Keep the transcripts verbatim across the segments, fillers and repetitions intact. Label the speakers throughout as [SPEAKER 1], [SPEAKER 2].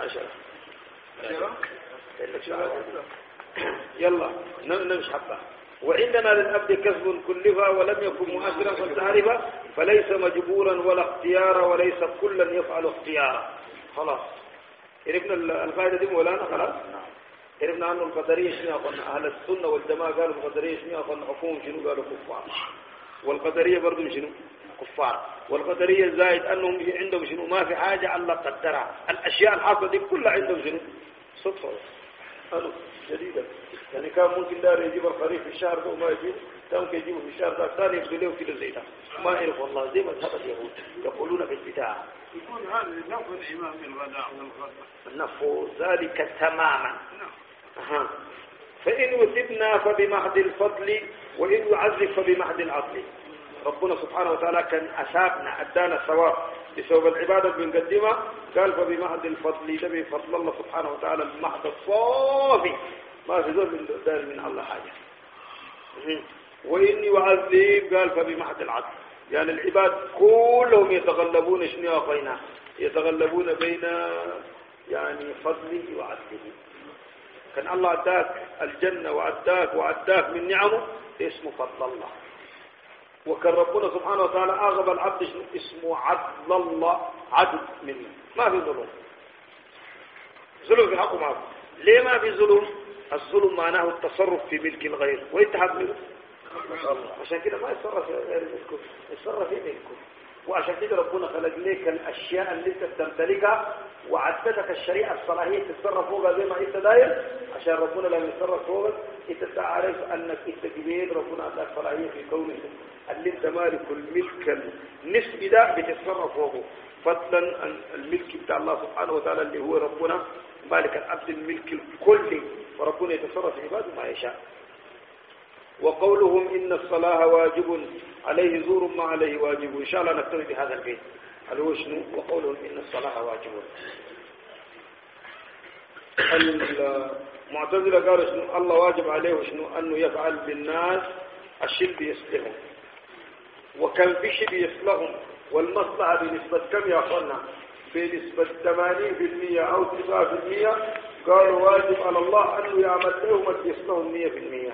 [SPEAKER 1] عشرة يلا نمشي حبة. وعندنا للأبد كسب كلفا ولم يكن مؤثرا فلتعرفا فليس مجبورا ولا اختيارا وليس كلا يفعل اختيارا. خلاص عرفنا القاعدة دي مولانا خلاص. عرفنا عنه القدرية شنو قلنا أهل السنة والجماعة قالوا القدرية شنو قلنا حكوم شنو قالوا كفار والقدرية برضو شنو كفار. والقدرية زائد أنهم عندهم شنو ما في حاجة الله قدرها الأشياء الحاصلة دي كلها عندهم شنو صدفة أنو جديدة. يعني كان ممكن دار يجيب الخريف في الشهر ده وما يجيب ممكن يجيبه في الشهر ده ثاني يبدو له كده زي ده ما يعرف والله زي مذهب اليهود يقولون في البداية
[SPEAKER 2] يكون هذا نفو الإمام الغداء والغداء
[SPEAKER 1] نفو ذلك تماما. أها. فإن وثبنا فبمحض الفضل وإن يعذب فبمحض العدل. ربنا سبحانه وتعالى كان أسابنا أدانا الثواب بسبب العبادة بنقدمها قال فبمحض الفضل ده بفضل الله سبحانه وتعالى المحض الصافي ما في ذل من دار من الله حاجة. وإن يعذب قال فبمحض العدل يعني العباد كلهم يتغلبون شنو أخينا يتغلبون بين يعني فضله وعدله. كان الله عداك الجنة وعداك وعداك من نعمه اسمه فضل الله. وكان ربنا سبحانه وتعالى أغضب العبد اسمه عدل الله عدل منه ما في ظلم. ظلم في حقه ما في. ليه ما في ظلم؟ الظلم معناه التصرف في ملك الغير ويتحق منه عشان كده ما يتصرف في غير ملكه يتصرف في ملكه. وعشان كده ربنا خلق لك الأشياء اللي انت تمتلكها وعدتك الشريعة الصلاحية تتصرف فوقها زي ما انت داير عشان ربنا لما يتصرف فوقك انت تعرف انك انت كبير ربنا عندك صلاحية في كونك اللي انت مالك الملك النسبي ده بتتصرف فوقه فضلا عن الملك بتاع الله سبحانه وتعالى اللي هو ربنا مالك العبد الملك الكلي وربنا يتصرف في عباده ما يشاء. وقولهم إن الصلاة واجب عليه زور ما عليه واجب. إن شاء الله نكتفي بهذا البيت اللي هو شنو وقولهم إن الصلاة واجب. المعتزلة قالوا شنو الله واجب عليه شنو أنه يفعل بالناس الشيء بيصلحهم وكم بشي بيصلحهم والمصلحة بنسبة كم يا أخوانا بنسبة ثمانين بالمئة أو تسعة بالمئة قالوا واجب على الله أنه يعمل لهم يصلحهم مئة بالمئة.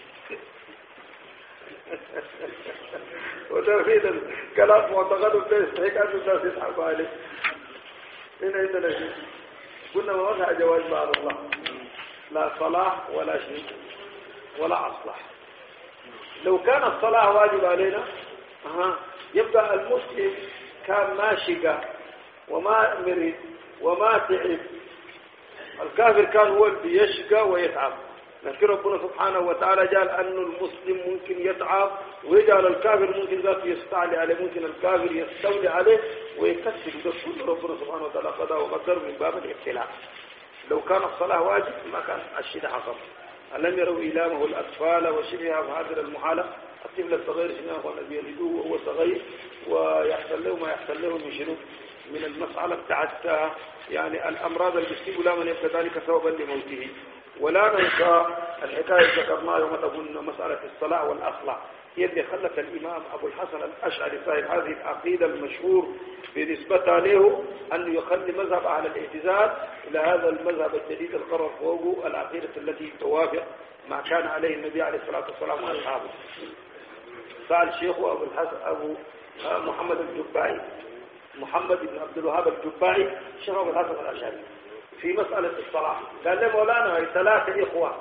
[SPEAKER 1] وده في الكلام معتقد ده يستحق أن الناس يسحبوا عليه. هنا عندنا شيء قلنا ما وضع جواز بعد الله لا صلاح ولا شيء ولا أصلح. لو كان الصلاة واجب علينا أها يبقى المسلم كان ما شقى وما مرض وما تعب. الكافر كان هو اللي يشقى ويتعب لكن ربنا سبحانه وتعالى قال أن المسلم ممكن يتعب ويجعل الكافر ممكن ذات يستعلي عليه ممكن الكافر يستولي عليه ويكسب. ده كل ربنا سبحانه وتعالى قضاء وقدر من باب الابتلاء. لو كان الصلاة واجب ما كان الشيء حصل. ألم يروا إلامه الأطفال وشبهها فهذا المحالة الطفل الصغير شنو الذي يلدوه وهو صغير ويحصل له ما يحصل له من شنو من المسألة بتاعت يعني الأمراض اللي بتصيب لا من يبقى ذلك سببا لموته. ولا ننسى الحكاية ذكرناها يوم قلنا مسألة الصلاة والأصلح هي اللي خلت الإمام أبو الحسن الأشعري صاحب هذه العقيدة المشهور بنسبة له أنه يخلي مذهب أهل الاعتزال إلى هذا المذهب الجديد القرر فوقه العقيدة التي توافق ما كان عليه النبي عليه الصلاة والسلام وأصحابه. سأل الشيخ أبو الحسن أبو محمد الجبائي محمد بن عبد الوهاب الجبائي شيخ أبو الحسن الأشعري في مسألة الصلاة قال له مولانا هي ثلاثة إخوة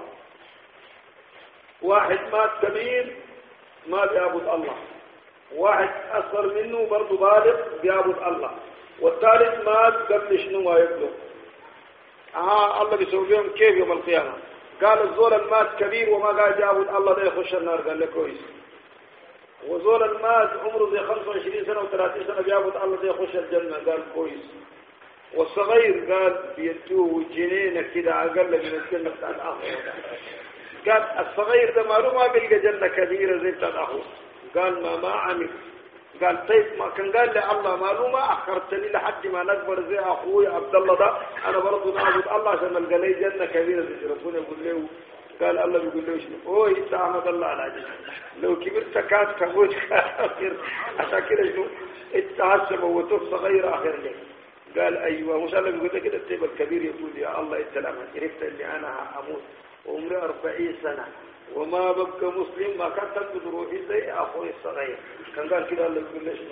[SPEAKER 1] واحد مات كبير ما بيعبد الله واحد أصغر منه برضه بالغ بيعبد الله والثالث مات قبل شنو ما يبلغ. ها الله بيسوي لهم كيف يوم القيامة؟ قال الزول المات كبير وما قاعد يعبد الله ده يخش النار. قال له كويس. وزول المات عمره زي خمسة وعشرين سنة وثلاثين سنة بيعبد الله ده يخش الجنة. قال كويس. والصغير قال بيدوه جنينة كده أقل من الجنة بتاع الآخر. قال الصغير ده ماله ما بيلقى جنة كبيرة زي بتاع الآخر. قال ما ما عمل. قال طيب ما كان قال لي الله ماله ما أخرتني لحد ما نكبر زي أخوي عبد الله ده أنا برضو نعبد الله عشان نلقى لي جنة كبيرة زي ربنا يقول له. قال الله بيقول له شنو اوه انت احمد الله على جنة لو كبرت كانت تموت آخر عشان كده شنو انت هسه موتوك صغير آخر لك. قال أيوة مش الله بيقول لك كده الطيب الكبير يقول يا الله أنت لما عرفت إني أنا أموت وعمري أربعين سنة وما ببقى مسلم ما كان تنقذ روحي زي أخوي الصغير كان قال كده الله يقول ليش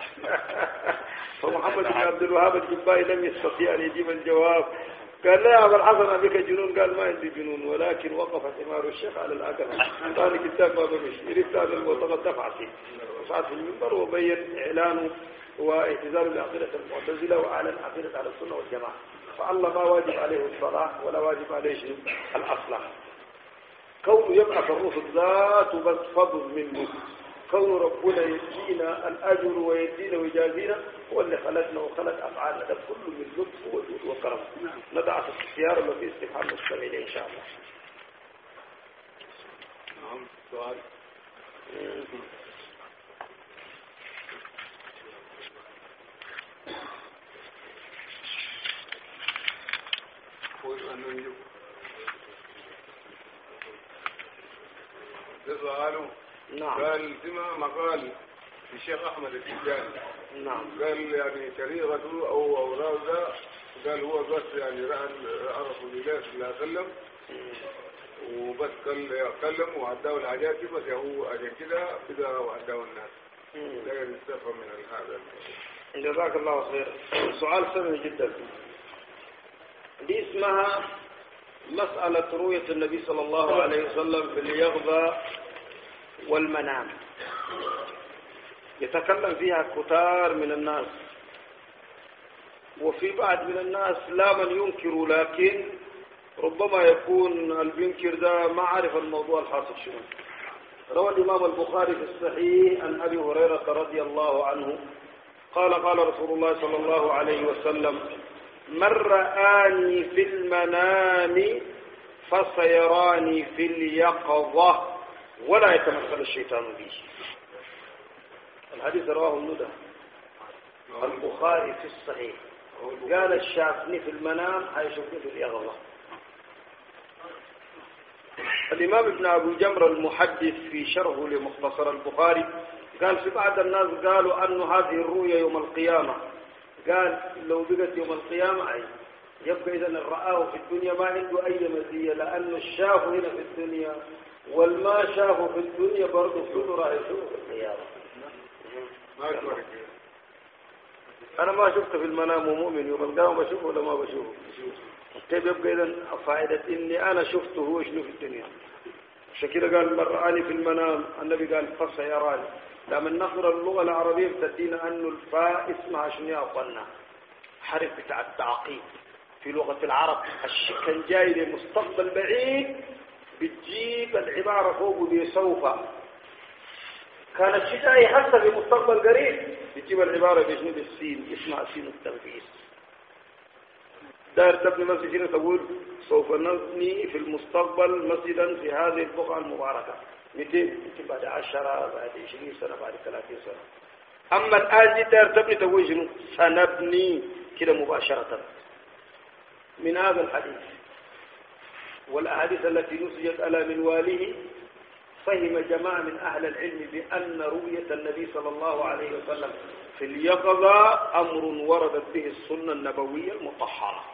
[SPEAKER 1] فمحمد بن عبد الوهاب الجبائي لم يستطيع أن يجيب الجواب قال لا يا أبا الحسن بك جنون قال ما عندي جنون ولكن وقف حمار الشيخ على الأقل قال كتاب ما بمشي عرفت هذا المعتقد دفع فيه وصعد في المنبر وبين إعلانه واعتذاره بعقيدة المعتزلة وأعلن عقيدة على السنة والجماعة فالله ما واجب عليه الصلاة ولا واجب عليه شيء الأصلح كونه يبعث الرسل ذات بس فضل منه كون ربنا يدينا الأجر ويدينا ويجازينا هو اللي خلقنا وخلق أفعالنا ده كله من لطف وجود وكرم ندع في الاختيار وفي استفهام مستمعين إن شاء الله.
[SPEAKER 2] نعم سؤال. ده سؤاله.
[SPEAKER 1] نعم.
[SPEAKER 2] قال سمع مقال الشيخ أحمد التجاني.
[SPEAKER 1] نعم.
[SPEAKER 2] قال يعني شريعته أو أوراق ده قال هو بس يعني رأى رسول الله صلى الله عليه وسلم وبس قال يتكلم وعداه الحاجات دي بس هو عشان كده كده وعداه الناس. لا يستفهم من هذا.
[SPEAKER 1] جزاك الله خير. سؤال سهل جدا. دي اسمها مسألة رؤية النبي صلى الله عليه وسلم في اليقظة والمنام يتكلم فيها كتار من الناس وفي بعض من الناس لا من ينكر لكن ربما يكون البنكر ده ما عارف الموضوع الحاصل شنو. روى الإمام البخاري في الصحيح عن أبي هريرة رضي الله عنه قال قال رسول الله صلى الله عليه وسلم من رآني في المنام فسيراني في اليقظة ولا يتمثل الشيطان بي. الحديث رواه الندى البخاري في الصحيح قال الشافني في المنام هيشوفني في اليقظة. الإمام ابن أبو جمر المحدث في شرحه لمختصر البخاري قال في بعض الناس قالوا أن هذه الرؤيا يوم القيامة قال لو بقت يوم القيامة أي يبقى إذن الرآه في الدنيا ما عنده أي مزية لأنه الشاف هنا في الدنيا والما شافه في الدنيا برضه كله راح يشوفه في القيامة. أنا ما شفته في المنام ومؤمن يوم القيامة بشوفه ولا ما بشوفه كيف يبقى إذن فائدة إني أنا شفته هو شنو في الدنيا. عشان كده قال من رآني في المنام النبي قال فسيراني لما نقرأ اللغة العربية بتدينا أنه الفاء اسمها شنو أقولنا حرف بتاع التعقيد في لغة العرب الشكل جاي لمستقبل بعيد بتجيب العبارة فوق بسوف كان الشيء جاي حتى في مستقبل قريب بتجيب العبارة بشنو بالسين اسمها سين التنفيذ. دار تبني مسجد هنا تقول سوف نبني في المستقبل مسجدا في هذه البقعة المباركة مئتين بعد عشرة بعد عشرين سنة بعد ثلاثين سنة. أما الآن دار تبني تقول شنو سنبني كده مباشرة من هذا الحديث والأحاديث التي نسجت على منواله فهم جماعة من أهل العلم بأن رؤية النبي صلى الله عليه وسلم في اليقظة أمر وردت به السنة النبوية المطهرة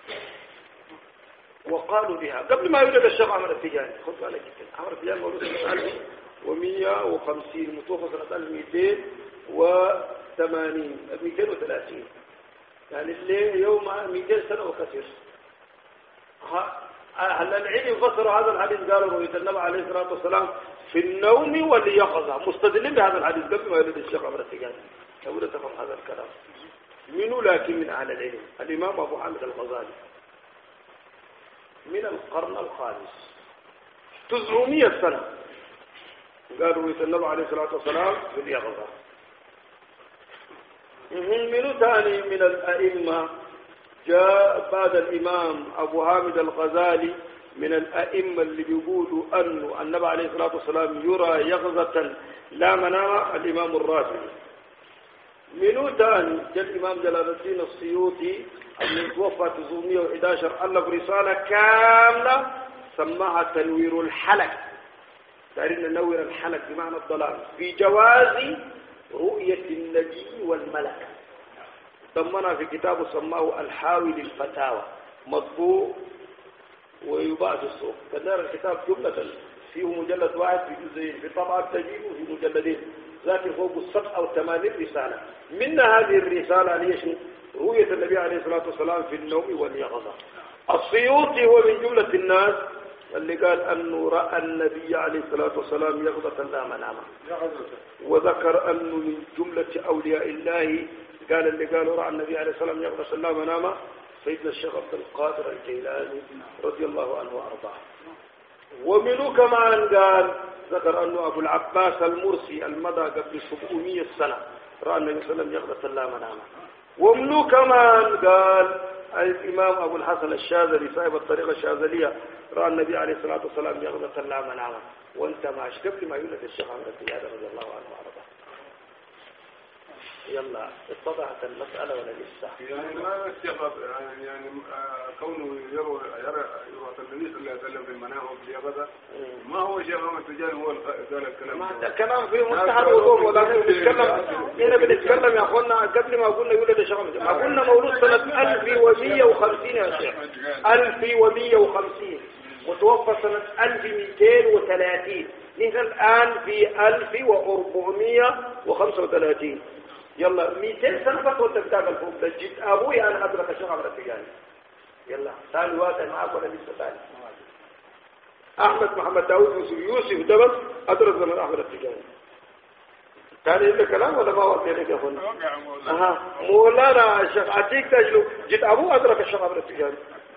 [SPEAKER 1] وقالوا بها قبل ما يولد الشيخ عمر التجاني. خذ بالك جدا عمر التجاني مولود سنة ألف ومئة وخمسين متوفى سنة ألف ومئتين وثمانين مئتين وثلاثين يعني اللي يوم مئتين سنة وكثير. أهل العلم فسروا هذا الحديث قالوا رؤية النبي عليه الصلاة والسلام في النوم واليقظة مستدلين بهذا الحديث قبل ما يولد الشيخ عمر التجاني. أقول تفهم هذا الكلام منو لكن من أهل العلم الإمام أبو حامد الغزالي من القرن الخامس تسعمائة سنة قالوا رؤية النبي عليه الصلاة والسلام في اليقظة. منو ثاني من الأئمة جاء بعد الإمام أبو حامد الغزالي من الأئمة اللي بيقولوا أنه النبي عليه الصلاة والسلام يرى يقظة لا منام الإمام الرازي. منو ثاني جاء الإمام جلال الدين السيوطي اللي توفى تسعمائة وأحد عشر ألف رسالة كاملة سماها تنوير الحلق دارين ننور الحلق بمعنى الضلال في جواز رؤية النبي والملك ثمنا في كتاب سماه الحاوي للفتاوى مطبوع ويباع في السوق. كذلك الكتاب جملة فيه مجلد واحد في جزئين، في طبعة تجيبه في مجلدين، ذاك فوق السبع أو ثمانين رسالة. من هذه الرسالة ليش رؤية النبي عليه الصلاة والسلام في النوم واليقظة. السيوطي هو من جملة الناس اللي قال أنه رأى النبي عليه الصلاة والسلام يقظة لا مناما، وذكر أنه من جملة أولياء الله قال اللي قالوا رأى النبي عليه الصلاة والسلام يقظة لا مناما سيدنا الشيخ عبد القادر الجيلاني رضي الله عنه وأرضاه. ومنه كمان قال ذكر أنه أبو العباس المرسي المدى قبل سبعمائة سنة رأى النبي صلى الله عليه وسلم يقظة لا مناما. ومنه كمان قال الإمام أبو الحسن الشاذلي صاحب الطريقة الشاذلية رأى النبي عليه الصلاة والسلام يقظة لا مناما. وانت ماشي قبل ما يولد الشيخ عبد القادر رضي الله عنه وأرضاه. يلا اتضحت المسألة ولا لسه؟
[SPEAKER 2] يعني ما الشغب يعني يعني كونه يروى يرى يروى النبي صلى الله عليه وسلم في المنام وباليقظة ما هو شيخ محمد تجاري هو قال الكلام.
[SPEAKER 1] ما هذا كلام في منتهى الوضوح. ولكن بنتكلم هنا بنتكلم يا اخوانا قبل ما قلنا يولد الشيخ محمد ما قلنا مولود سنة ألف ومئة وخمسين يا شيخ، ألف ومئة وخمسين وتوفى سنة ألف ومئتين وثلاثين. نحن الآن في ألف وأربعمئة وخمسة وثلاثين. يلا مئتين سنة بس وانت بتاع الفوق ده جيت أبوي أنا أدرك الشيخ عبد التجاني. يلا ثاني واحد معك ولا لسه ثاني؟ أحمد محمد داود يوسف يوسف ده بس أدرك من أحمد التجاني. ثاني إلا كلام ولا ما هو كذا يا أخونا؟ أها مولانا الشيخ عتيق تجلو جيت أبوه أدرك الشيخ عبد التجاني.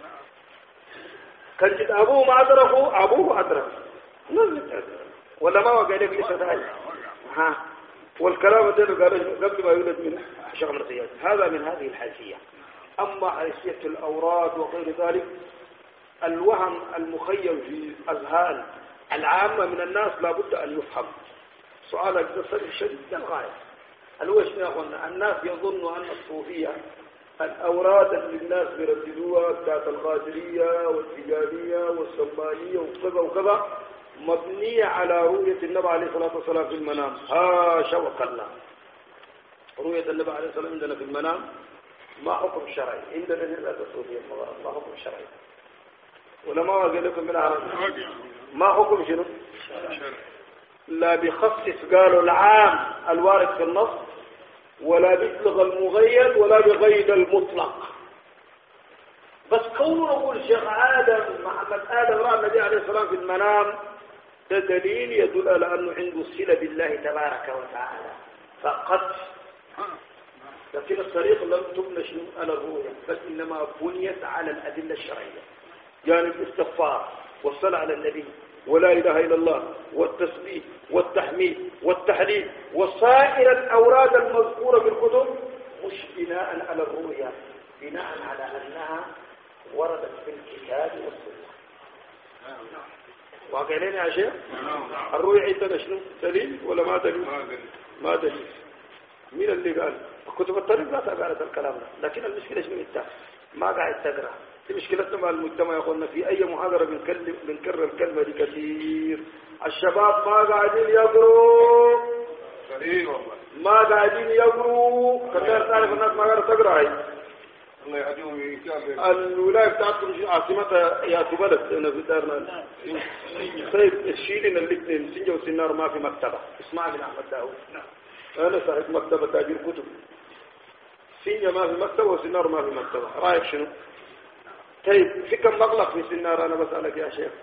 [SPEAKER 1] كان جيت أبوه ما أدركه أبوه أدرك. ولا ما هو قال لك لسه ثاني؟ ها والكلام ده قال قبل ما يولد من الشيخ عبد التجاني. هذا من هذه الحيثية. أما حيثية الأوراد وغير ذلك الوهم المخيم في أذهان العامة من الناس لابد أن يفهم. سؤالك ده شديد للغاية. الوش يا أخوانا الناس يظنوا أن الصوفية الأوراد اللي الناس بيرددوها بتاعت القادرية والتجانية والسمانية وكذا وكذا مبنية على رؤية النبي عليه الصلاة والسلام في المنام. هاشا وكلا. رؤية النبي عليه الصلاة والسلام عندنا في المنام ما حكم شرعي، عندنا لا تصوفية ما حكم شرعي. ولما قال لكم بالعربي ما حكم شنو؟ لا بخصص قالوا العام الوارد في النص ولا بيطلق المغير ولا بغيد المطلق. بس كونه نقول شيخ آدم محمد آدم رأى النبي عليه الصلاة والسلام في المنام ده دليل يدل على أنه عنده صلة بالله تبارك وتعالى فقط. لكن الطريق لم تبنى على الرؤية بل إنما بنيت على الأدلة الشرعية، يعني الاستغفار والصلاة على النبي ولا إله إلا الله والتسبيح والتحميد والتحليل وسائر الأوراد المذكورة في الكتب مش بناء على الرؤية، بناء على أنها وردت في الكتاب والسنة. واقع لنا يا شيخ؟ الرؤية عندنا شنو؟ دليل ولا ما دليل؟ ما دليل. مين اللي قال؟ كتب الطريق لا قالت الكلام ده، لكن المشكلة شنو انت؟ ما قاعد تقرأ. في مشكلتنا مع المجتمع يا اخوانا في اي محاضرة بنكلم بنكرر الكلمة دي كثير. الشباب ما قاعدين يقروا.
[SPEAKER 2] صحيح والله.
[SPEAKER 1] ما قاعدين يقروا. كثير تعرف الناس ما قاعدة تقرأ هاي.
[SPEAKER 2] الله يهديهم يكابر.
[SPEAKER 1] الولاية بتاعتكم عاصمتها يا بلد هنا في دارنا. طيب الشيلين الاثنين سنجة وسنار ما في مكتبة. اسمع من أحمد داود. أنا صاحب مكتبة تاجر كتب. سنجة ما في مكتبة وسنار ما في مكتبة. رأيك شنو؟ طيب في كم مغلق في سنار أنا بسألك يا شيخ؟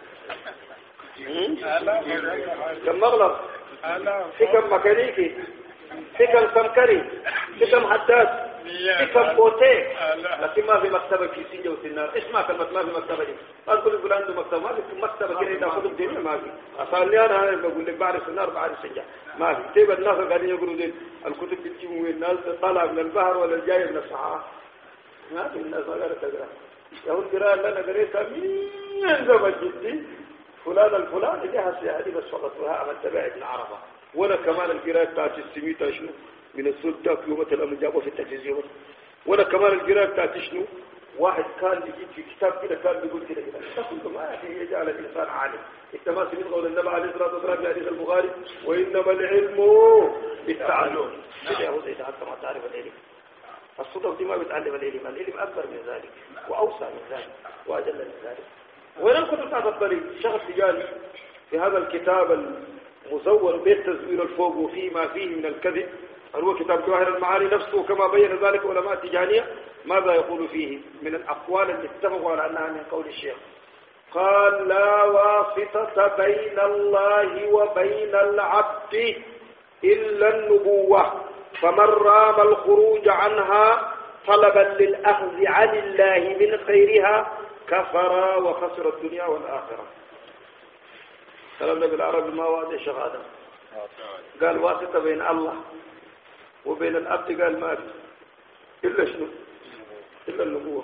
[SPEAKER 1] كم مغلق؟ في كم ميكانيكي؟ في كم سمكري؟ في كم حداد؟ في كم بوتيك؟ لكن ما في مكتبة في سنجة وسنار. إيش ما كلمة ما في مكتبة دي؟ أقول يقول عنده مكتبة ما في مكتبة كده إذا أخذ الدنيا ما في. أصلي أنا بقول لك بعرف سنار بعرف سنجة ما في. طيب الناس قاعدين يقولوا دين الكتب بتجيبوا من الناس طالع من البحر ولا جاي من الصحراء. ما في الناس ما قالت تقرأ. يقول قراءة لنا قريتها من زمن جدي فلان الفلان اللي هسه هذه بس فقط وها من تبع ابن عرفة. ولا كمان القراءة بتاعت السميتة شنو من السلطة في يوم الأمر جابوا في التلفزيون. ولا كمان القراءة بتاعت شنو واحد كان يجيب في كتاب كده كان بيقول كده كده كل ما هي جعل الإنسان عالم. التماس من قول النبي عليه الصلاة والسلام في حديث البخاري وإنما العلم بالتعلم. كده هو إذا حتى ما تعرف العلم الصدف دي ما بتعلم العلم، العلم أكبر من ذلك وأوسع من ذلك وأجل من ذلك. وين كنت بتاعت الطريق شخص تجاري في هذا الكتاب المزور بالتزوير الفوق وفيه ما فيه من الكذب، هو كتاب جواهر المعاني نفسه كما بين ذلك علماء التجانية، ماذا يقول فيه من الأقوال اللي اتفقوا على أنها من قول الشيخ؟ قال لا واسطة بين الله وبين العبد إلا النبوة، فمن رام الخروج عنها طلبا للأخذ عن الله من خيرها كفر وخسر الدنيا والآخرة. كلامنا بالعربي ما واضح شيخ آدم. قال واسطة بين الله وبين العبد، قال ما إلا شنو؟ إلا النبوة.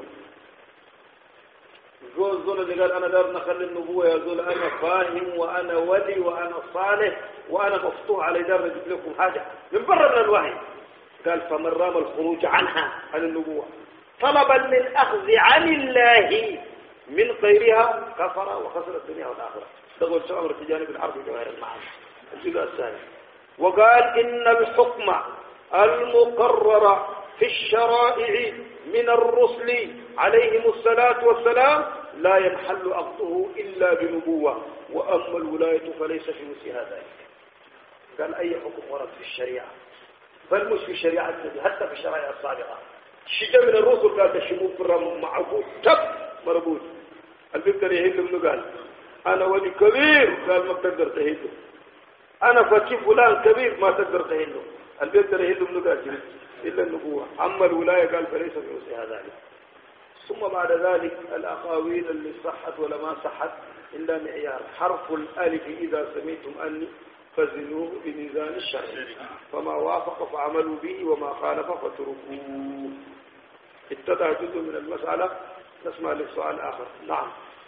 [SPEAKER 1] زول زول اللي قال أنا دار نخلي النبوة، يا زول أنا فاهم وأنا ولي وأنا صالح وأنا مفتوح على دار نجيب لكم حاجة من برا من الوحي. قال فمن رام الخروج عنها عن النبوة طلبا للأخذ عن الله من غيرها كفر وخسر الدنيا والآخرة. تقول شعور التجانب العربي جواهر المعاني الجزء الثاني. وقال إن الحكم المقرر في الشرائع من الرسل عليهم الصلاة والسلام لا ينحل أخذه إلا بنبوة، وأما الولاية فليس في مثلها ذلك. قال أي حكم ورد في الشريعة، بل مش في الشريعة النبي، حتى في الشرائع السابقة شدة من الرسل قال تشموه برا معقول تب مربوط. البقدر يهيد منه قال أنا ولي كبير، قال ما بتقدر تهيده. أنا فتي فلان كبير ما تقدر تهيده. البقدر يهيد منه قال إلا النبوة، أما الولاية قال فليس في مثلها ذلك. ثم بعد ذلك الأقاويل اللي صحت ولا ما صحت إلا معيار حرف الألف إذا سميتم أني فزنوه بميزان الشرع، فما وافق فعملوا به وما خالف فتركوه. اتضح جزء من المسألة. نسمع للسؤال آخر. نعم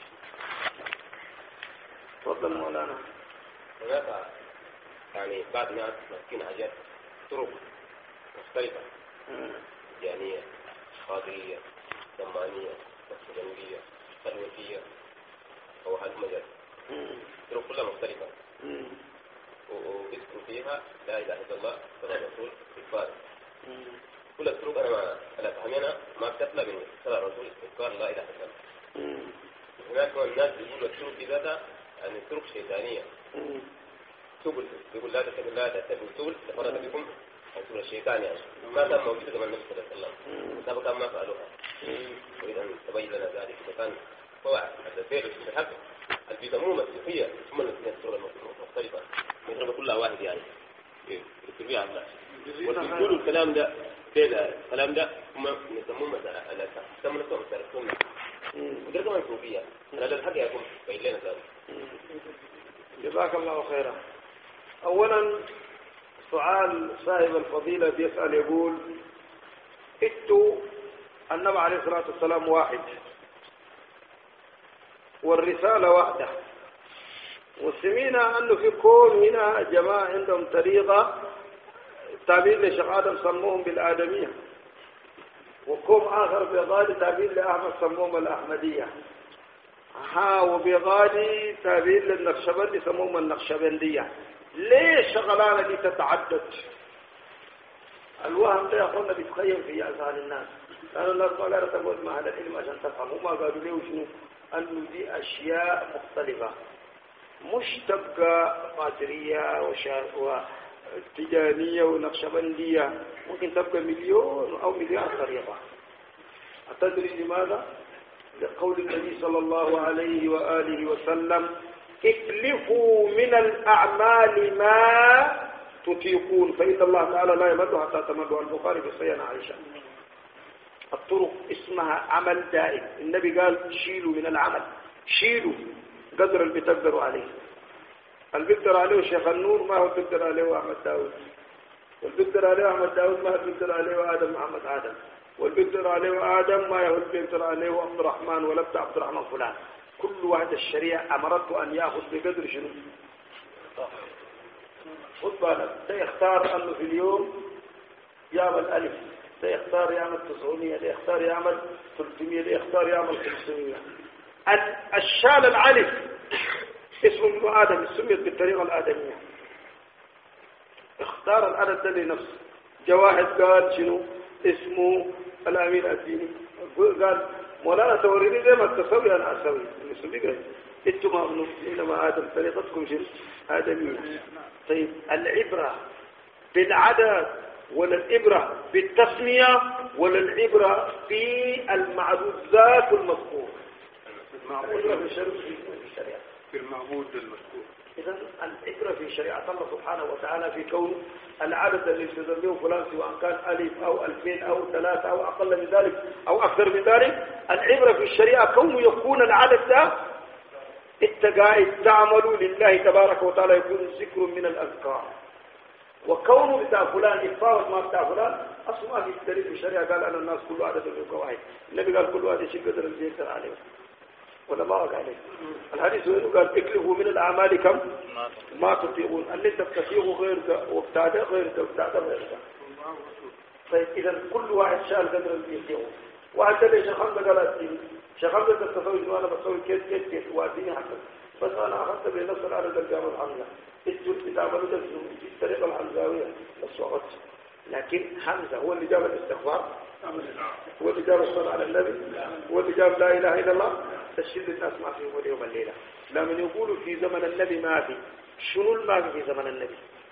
[SPEAKER 1] تفضل مولانا.
[SPEAKER 3] هناك يعني بعد ما مسكين حاجات طرق مختلفة ديانية قادرية سمانية نقشبندية خلوتية أو هالمجال طرق كلها مختلفة وبذكر فيها لا إله إلا الله صلى الله عليه وسلم إكبار. كل الطرق أنا ما أنا فهمنا ما بتطلع من صلى الله عليه وسلم إكبار لا إله إلا الله. هناك الناس يقولوا الطرق في ذاتها يعني طرق شيطانية سبل، يقول لا تتبع لا تتبع سبل تفرد بكم سبل الشيطان، يعني ما كان موجود كما النبي صلى الله عليه وسلم سبقا ما فعلوها. أريد أن تبين لنا ذلك مكان قواعد هذا الفعل في الحق البيضمومة المسيحية ثم نسميها الصورة المختلفة من كلها واحد يعني يكتبها عن الله. ويقولوا الكلام ده كذا الكلام ده هم يسموه مسألة الأساس يسمونه مسألة السنة وده كمان صوفية. هذا الحق يكون بين لنا ذلك.
[SPEAKER 1] جزاك الله خيرا. أولا سؤال صاحب الفضيلة بيسأل يقول اتوا النبي عليه الصلاة والسلام واحد والرسالة واحدة، وسمينا أنه في كون هنا جماعة عندهم طريقة تعبير لشيخ آدم سموهم بالآدمية، وكوم آخر بغالي تعبير لأحمد سموهم الأحمدية، ها وبغالي تعبير للنقشبندي سموهم النقشبندية. ليش شغلانة دي تتعدد؟ الوهم ده يقولنا بيتخيم في أذهان الناس، لأن الناس قالوا تقول ما هذا العلم عشان تفهم، وما قالوا ليه وشنو أنه دي أشياء مختلفة مش تبقى قادرية وتجانية ونقشبندية، ممكن تبقى مليون أو مليار طريقة. أتدري لماذا؟ لقول النبي صلى الله عليه وآله وسلم اكلفوا من الأعمال ما تطيقون فإن الله تعالى لا يمد حتى تمدوا. البخاري في صحيح عائشة. الطرق اسمها عمل دائم. النبي قال شيلوا من العمل، شيلوا قدر اللي بتقدروا عليه. اللي بيقدر عليه شيخ النور ما هو بيقدر عليه أحمد داود، واللي بيقدر عليه أحمد داود ما هو بيقدر عليه آدم محمد آدم، واللي بيقدر عليه آدم ما هو بيقدر عليه عبد الرحمن ولا بتاع عبد الرحمن فلان. كل واحد الشريعة أمرته أن يأخذ بقدر شنو؟ خذ بالك، ده يختار أنه في اليوم يعمل ألف، ده يختار يعمل تسعمية، ده يختار يعمل ثلاثمية، ده يختار يعمل خمسمية. الشال العلف اسمه ابن آدم سميت بالطريقة الآدمية. اختار العدد ده لنفسه. جواحد قال شنو اسمه الأمين الديني قال مولانا توريني زي ما تسوي أنا أسوي المسلمين انتم أمنوا إنما آدم طريقتكم جنس آدمية. طيب العبرة بالعدد ولا العبرة بالتسمية ولا العبرة في المعدود ذات المذكور؟ العبرة في الشريعة
[SPEAKER 2] في المعبود المذكور.
[SPEAKER 1] إذا العبرة في شريعة الله سبحانه وتعالى في كون العدد اللي يستخدمه فلان سواء كان ألف أو ألفين أو ثلاثة أو أقل من ذلك أو أكثر من ذلك. العبرة في الشريعة كون يكون العدد ده التقاعد تعملوا لله تبارك وتعالى يكون ذكر من الأذكار. وكونه بتاع فلان إفاوة ما بتاع فلان أصلا في التاريخ في الشريعة قال أن الناس كل عدد من واحد. النبي قال كل واحد شيء قدر الجيسر عليه ولا ما قال عليه. الحديث قال اكلفوا من الأعمال كم ما تطيقون اللي تبتسيغ غير وابتعد غير وابتعد غير. طيب إذا كل واحد شال قدر الجيسر. واحد قال لي شيخ حمد قال أديني شيخ حمد تستفوي إنه أنا بسوي كيس كيس كيس وأديني حقا بس أنا أخذت بنفس العدد الجامعة الحمد الجزء إذا عملوا تجزم في الطريقة الحمزاوية بس وقت. لكن حمزة هو اللي جاب الاستغفار هو اللي جاب الصلاة على النبي هو اللي جاب لا إله إلا الله تشهد الناس ما فيهم اليوم الليلة. لمن يقولوا في زمن النبي ما في شنو ما في زمن النبي.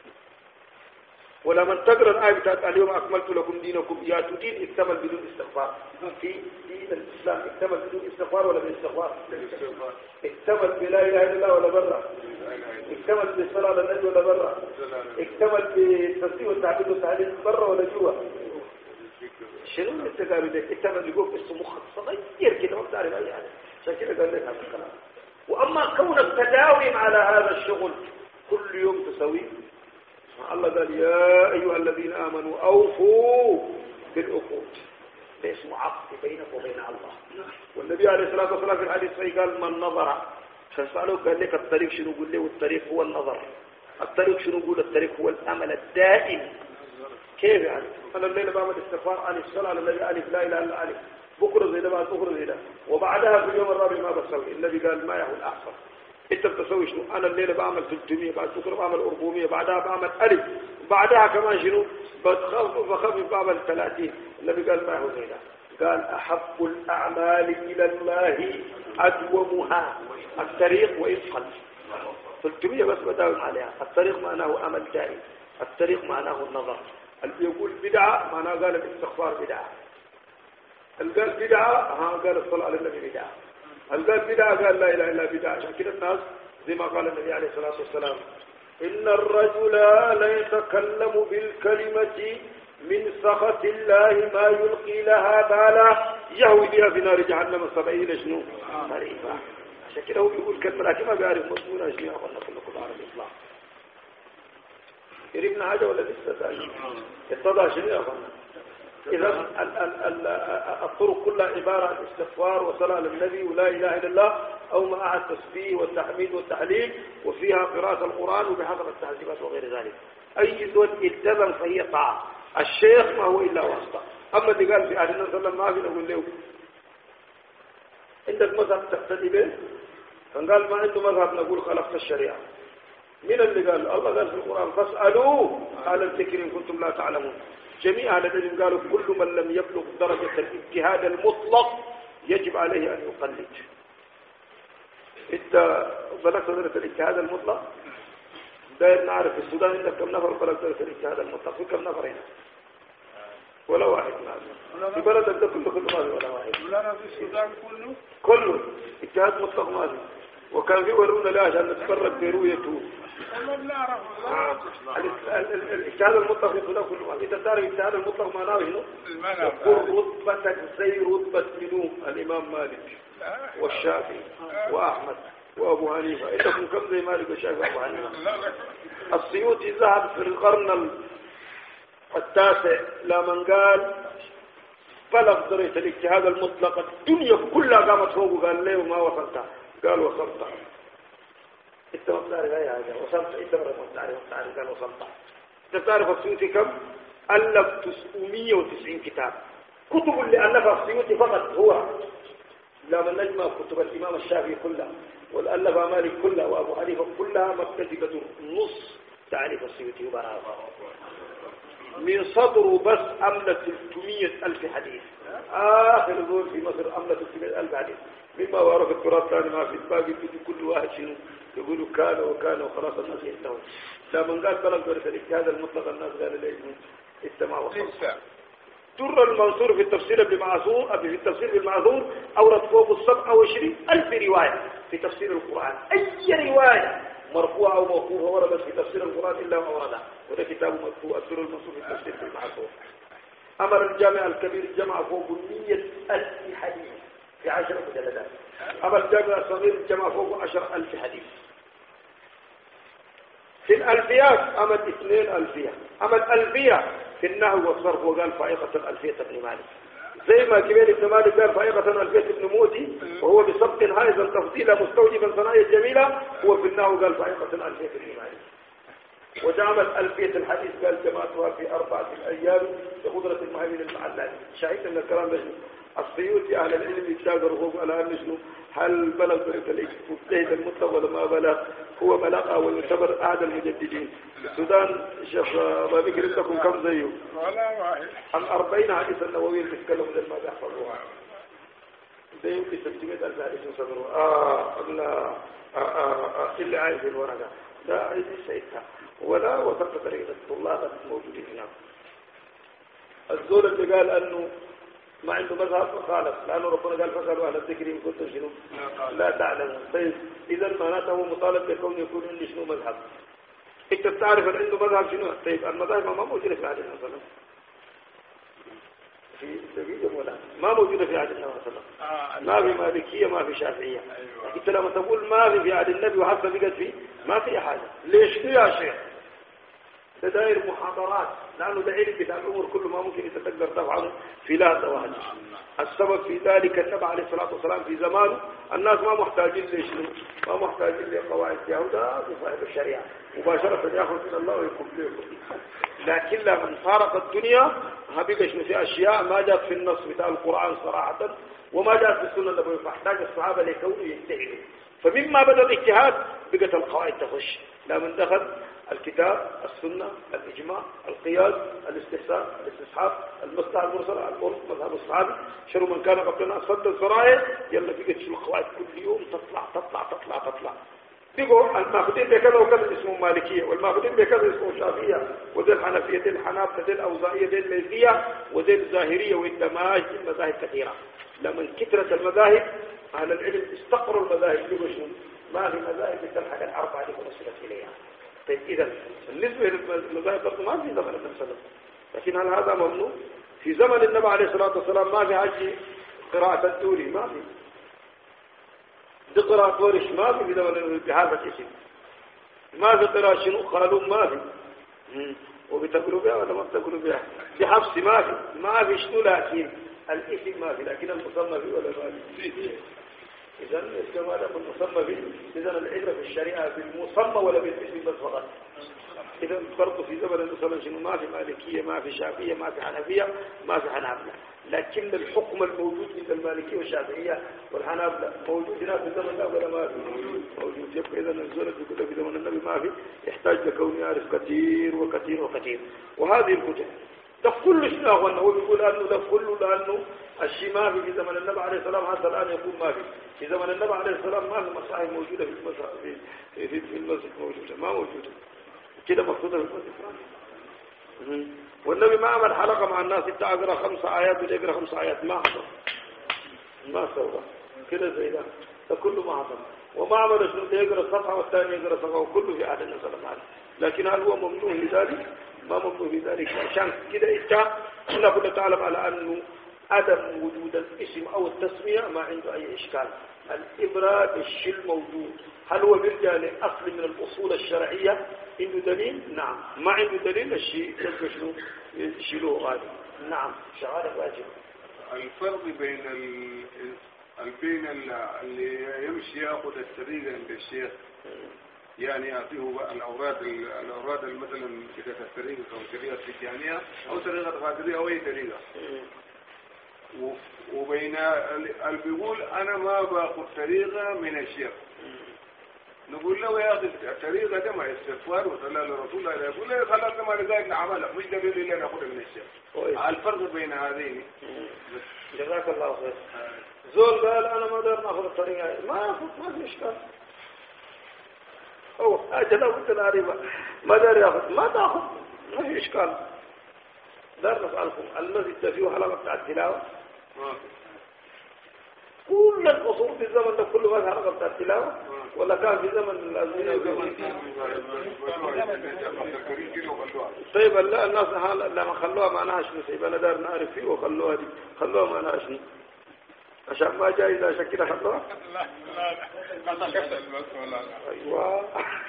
[SPEAKER 1] ولمن تقرأ الآية بتاعت اليوم أكملت لكم دينكم يا دين اكتمل بدون استغفار. في دين الإسلام اكتمل بدون استغفار ولا باستغفار؟ اكتمل بلا إله إلا الله ولا برا؟ اكتمل بالصلاة على النبي ولا برا؟ اكتمل بالتسبيح والتعبيد والتهليل برا ولا جوا؟ شنو اللي تقالوا ده؟ اكتمل يقول اسمه مخ صغير كده ما بتعرف أي حاجة. عشان كده قال لك هذا الكلام. وأما كونك تداوم على هذا الشغل كل يوم تسويه الله قال يا أيها الذين آمنوا أوفوا بالعقود. ده اسمه عقد بينك وبين الله. والنبي عليه الصلاة والسلام في الحديث الصحيح قال من نظر فسألوه قال لك الطريق شنو قل له الطريق هو النظر. الطريق شنو قول الطريق هو الأمل الدائم. كيف يعني أنا الليلة بعمل استغفار عن الصلاة على النبي ألف لا إله إلا ألف بكرة زي ده بعد بكرة زي ده وبعدها في اليوم الرابع ما بسوي. النبي قال ما يهو الأحسن انت بتسوي شنو. انا الليله بعمل ثلاثمية بعد بكره بعمل أربعمية بعدها بعمل ألف بعدها كمان شنو بخاف بخاف بعمل ثلاثين. النبي قال ما هو زي ده. قال احب الاعمال الى الله ادومها الطريق وان قل. ثلاثمية بس بداوم عليها. الطريق معناه امل دائم. الطريق معناه النظر. اللي يقول بدعه معناه قال الاستغفار بدعه. اللي قال بدعه ها قال الصلاه على النبي بدعه. هل قال بدعة قال لا إله إلا بدعة. عشان كده الناس زي ما قال النبي عليه الصلاة والسلام إن الرجل لا يتكلم بالكلمة من سخط الله ما يلقي لها بالا يهوي بها في نار جهنم سبعين شنو مريضا. عشان كده هو بيقول كثرة كما بيعرف مضمونها شنو أخونا كلكم عرب الإسلام. قريبنا حاجة ولا لسه ثاني اتضع شنو يا أخونا. إذا الطرق كلها عبارة عن استغفار وصلاة للنبي ولا إله إلا الله أو مع التسبيح والتحميد والتحليل وفيها قراءة القرآن وبحسب التعزيمات وغير ذلك. أي زود التزم فهي طاعة. الشيخ ما هو إلا واسطة. أما اللي قال في أهلنا صلى الله عليه وسلم ما في نقول له عندك مذهب تقتدي به فقال ما عنده مذهب نقول خلقت الشريعة. من اللي قال الله قال في القرآن فاسألوا أهل الذكر إن كنتم لا تعلمون. جميع أهل العلم قالوا كل من لم يبلغ درجة الاجتهاد المطلق يجب عليه أن يقلد. انت بلغت درجة الاجتهاد المطلق داير نعرف في السودان عندك كم نفر بلغ درجة الاجتهاد المطلق في كم نفر هنا ولا واحد ما في بلدك ده كله كله ما في ولا واحد.
[SPEAKER 2] ولا في السودان كله
[SPEAKER 1] كله اجتهاد مطلق ما في. وكان في ورونا لا عشان نتفرج برؤيته الاجتهاد المطلق في السودان كله. انت تعرف الاجتهاد المطلق معناه شنو؟ يقول رتبتك زي رتبة منو الامام مالك والشافعي واحمد وابو حنيفه. انتم كم زي مالك والشافعي وابو حنيفه. السيوطي ذهب في القرن التاسع لمن قال بلغ درجة الاجتهاد المطلق الدنيا كلها قامت فوقه قال ليه وما وصلتها قال وصلتها. انت ما بتعرف اي حاجه وصلت انت ما بتعرف بتعرف قال وصلتها. انت بتعرف السيوطي كم؟ الف تسعمية وتسعين كتاب. كتب اللي الفها السيوطي فقط هو لما نجمع كتب الامام الشافعي كلها والالفها مالك كلها وابو حنيفه كلها ما بتجي قدر نص تعريف السيوطي وبراءه. من صدره بس أملة ثلاثمية ألف حديث. آخر دول في مصر أملة ثلاثمية ألف حديث، مما ورد في التراث ثاني ما في الباقي في كل واحد شنو يقولوا كان وكان وخلاص الناس ينتهون. لا من قال بلغ درس الاجتهاد المطلق الناس قالوا ليه استمع وخلص. در المنصور في التفسير بالمعذور في التفسير بالمعذور أورد فوق السبعة وعشرين ألف رواية في تفسير القرآن. أي رواية مرفوعة أو موقوفة وردت في تفسير القرآن إلا وأوردها، وده كتاب مكتوب الدر المنصور في التفسير بالمعذور. أمر الجامع الكبير جمع فوق مئة ألف حديث في عشر مجلدات. أمر الجامع الصغير جمع فوق عشر ألف حديث. في الألفيات أمر اثنين ألفية. أمر الألفية في النحو والصرف وقال فائقة الألفية ابن مالك، زي ما كبير ابن مالك قال فائقة الألفية ابن موتي وهو بسبق هائزا تفضيلا مستوجبا ثنايا جميلة، هو في النحو قال فائقة الألفية ابن مالك. وجعلت ألفية الحديث قال جماعتها في أربعة أيام بقدرة المهيمن المعلاني. شاهدت من الكلام ده السيوطي أهل العلم يتشاقروا على أن شنو هل بلغ طريق الاجتهاد المطلق ولا ما بلغ، هو بلغ ويعتبر أحد المجددين. السودان شيخ بابي قريب لكم كم زيه؟ عن أربعين حديث النووي اللي بيتكلموا زي ما بيحفظوها. ده يمكن ستمائة ألف حديث يصدروا. آه لا آه آه آه اللي عايز الورقة لا عايز السيدة ولا وثق طريقة الطلاب الموجودين هنا. الزول اللي قال أنه ما عنده مذهب فخالف، لأنه ربنا قال فسألوا أهل الذكر إن كنتم شنو لا تعلمون. طيب إذا معناته مطالب بكون يكون عنده شنو مذهب. أنت بتعرف أن عنده مذهب شنو؟ طيب المذاهب ما موجودة في عهد النبي صلى الله عليه وسلم. في دقيقة ولا ما موجودة في عهد النبي صلى الله عليه وسلم. ما في مالكية ما في شافعية. أنت لما تقول ما في في عهد النبي وحتى بقت فيه ما في حاجة. ليش يا شيخ؟ تداير محاضرات، لأنه ده علم بتاع الأمور كله ما ممكن يتقدر تفعله في لا واحد. السبب في ذلك النبي عليه الصلاة والسلام في زمانه الناس ما محتاجين لشنو؟ ما محتاجين لقواعد يهودا وصاحب الشريعة مباشرة يأخذ من الله ويكون له. لكن لما فارق الدنيا هبقى شنو في أشياء ما جاءت في النص بتاع القرآن صراحة وما جاءت في السنة النبوية، فاحتاج الصحابة لكونه يجتهدوا. فمما بدأ الاجتهاد بقت القواعد تخش. لمن دخل الكتاب السنة الإجماع القياس الاستحسان الاستصحاب المصلحة المرسلة المرسل مذهب الصحابي شروا من كان قبلنا صد الزراير يلا بقت شو القواعد كل يوم تطلع تطلع تطلع تطلع. بيقول الماخذين بكذا وكذا اسمه مالكية، والماخذين بكذا اسمه شافعية، وذي الحنفية ذي الحنابلة ذي الأوزاعية ذي المالكية وذي الظاهرية والدماج المذاهب كثيرة. لمن كثرة المذاهب أهل العلم استقروا المذاهب بيقول شنو ما في مذاهب تلحق الأربعة دي وصلت إليها. طيب إذا بالنسبة للمذاهب برضه ما في زمن النبي صلى الله عليه وسلم، لكن هل هذا ممنوع؟ في زمن النبي عليه الصلاة والسلام ما في حاجة قراءة الدوري ما في، دي قراءة ورش ما في في زمن بهذا الاسم، ما في قراءة شنو قالون ما في، وبتقولوا بها ولا ما بتقولوا بها؟ بحفص ما في، ما في شنو لكن الاسم ما في، لكن المسمى فيه ولا ما في؟ إذا كما لم المسمى به، إذا العبرة في الشريعة بالمسمى ولا بالاسم بس فقط. إذا فرض في زمن النبي صلى الله عليه وسلم ما في مالكية ما في شافعية ما في حنفية ما في حنابلة، لكن الحكم الموجود عند المالكية والشافعية والحنابلة موجود هنا في زمن النبي ولا ما في؟ موجود. يبقى إذا الزول يقول في زمن النبي ما في يحتاج لكون يعرف كثير وكثير وكثير. وهذه الكتب ده كله شنو هو انه بيقول انه ده كله لانه الشيء ما في زمن النبي عليه السلام حتى الان يكون ما في في زمن النبي عليه السلام ما في مصاحف موجوده في المسجد في في, في المسجد موجوده ما موجوده كده مقصوده في المسجد. والنبي ما عمل حلقه مع الناس انت اقرا خمس ايات ولا اقرا خمس ايات ما حصل ما سوى كده زي ده ده كله ما حصل. وما عمل شنو يقرا صفحه والثاني يقرا صفحه وكله في عهد النبي صلى الله عليه وسلم. لكن هل هو ممنوع لذلك؟ ما ممنوع لذلك. عشان كده انت كنا كنا تعلم على انه عدم وجود الاسم او التسميه ما عنده اي اشكال. الابره بالشيء الموجود هل هو بيرجع لاصل من الاصول الشرعيه عنده دليل؟ نعم. ما عنده دليل الشيء يبقى شنو يشيلوه غالي. نعم شغال واجب.
[SPEAKER 2] الفرق بين ال بين اللي يمشي ياخذ الطريق عند الشيخ يعني يعطيه الأوراد الأوراد مثلا كده الطريقة أو الطريقة التجانية أو طريقة قادرية أو أي طريقة، وبين اللي بيقول أنا ما باخذ طريقة من الشيخ نقول له يا أخي الطريقة ده مع استغفار وصلى لرسول الله يقول له خلاص ما لقيت عمله مش دليل إلا نأخذ من الشيخ. الفرق بين هذين.
[SPEAKER 1] جزاك الله خير. زول قال أنا ما أقدر نأخذ الطريقة ما أخذ ما في إشكال. أو أجل أخذ العريبة ما دار يأخذ ما تأخذ ما في إشكال. دار نسألكم الذي تفيه حلقة بتاع التلاوة كل الأصول في الزمن ده كله ما حلقة بتاع التلاوة ولا كان في زمن الأزمنة طيب لا الناس لما خلوها ما ناشني سيب أنا دار نعرف فيه وخلوها دي خلوها ما ناشني عشان ما جاي إذا عشان كده خلوها
[SPEAKER 2] لا لا لا لا
[SPEAKER 1] أيوة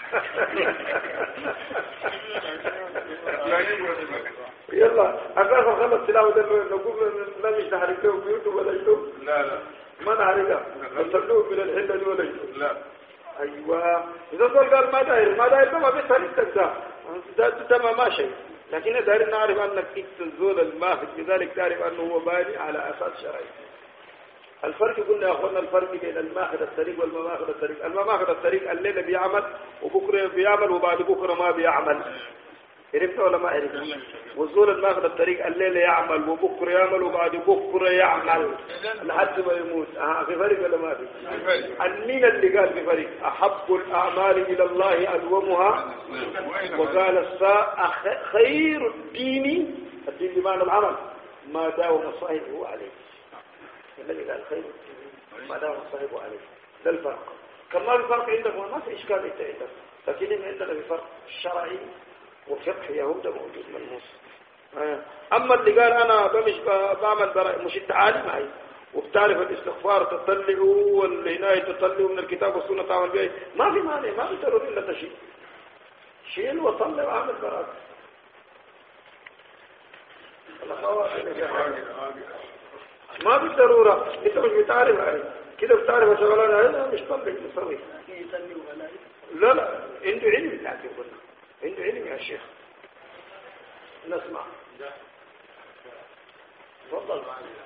[SPEAKER 1] يلا أقرأ خلص التلاوة ده نقول لا مش نحرقه بيوتهم ولا يوم
[SPEAKER 2] لا لا
[SPEAKER 1] ما نحرقه نصلوه من الحلة دي ولا يوم
[SPEAKER 2] لا
[SPEAKER 1] أيوة إذا صار قال ما داير ما داير ما بيسهل تكذا ده ده ما ماشي لكن داير نعرف أنك الزول الماخذ لذلك تعرف أنه هو باني على أساس شرعي. الفرق قلنا يا أخوانا الفرق بين الماخذ الطريق والمماخذ الطريق. المماخذ الطريق الليلة بيعمل وبكرة بيعمل وبعد بكرة ما بيعمل عرفت ولا ما عرفت؟ والزول الماخذ الطريق الليلة يعمل وبكرة يعمل وبعد بكرة يعمل لحد ما يموت. اه في فرق ولا ما في؟ المين اللي قال في فرق أحب الأعمال إلى الله أدومها وقال الساء خير الدين الدين بمعنى العمل ما داوم صاحبه عليه. الذي قال خير ما دام صاحبه عليه ده الفرق. كما الفرق عندك ما في إشكال انت عندك لكن عندنا في فرق شرعي وفقه يهود موجود ملموس. أما اللي قال أنا بمش بعمل برا مش التعاليم هاي وبتعرف الاستغفار تطلع والعناية تطلع من الكتاب والسنة تعمل بيه ما في مانع ما في ضروري إلا تشيل شيل وطلع وعمل برا ما بالضرورة انت مش بتعرف هاي كده بتعرف شغلانة هذا مش طبق تسوي لا لا عنده علم لكن قلنا عنده علم يا شيخ. نسمع تفضل.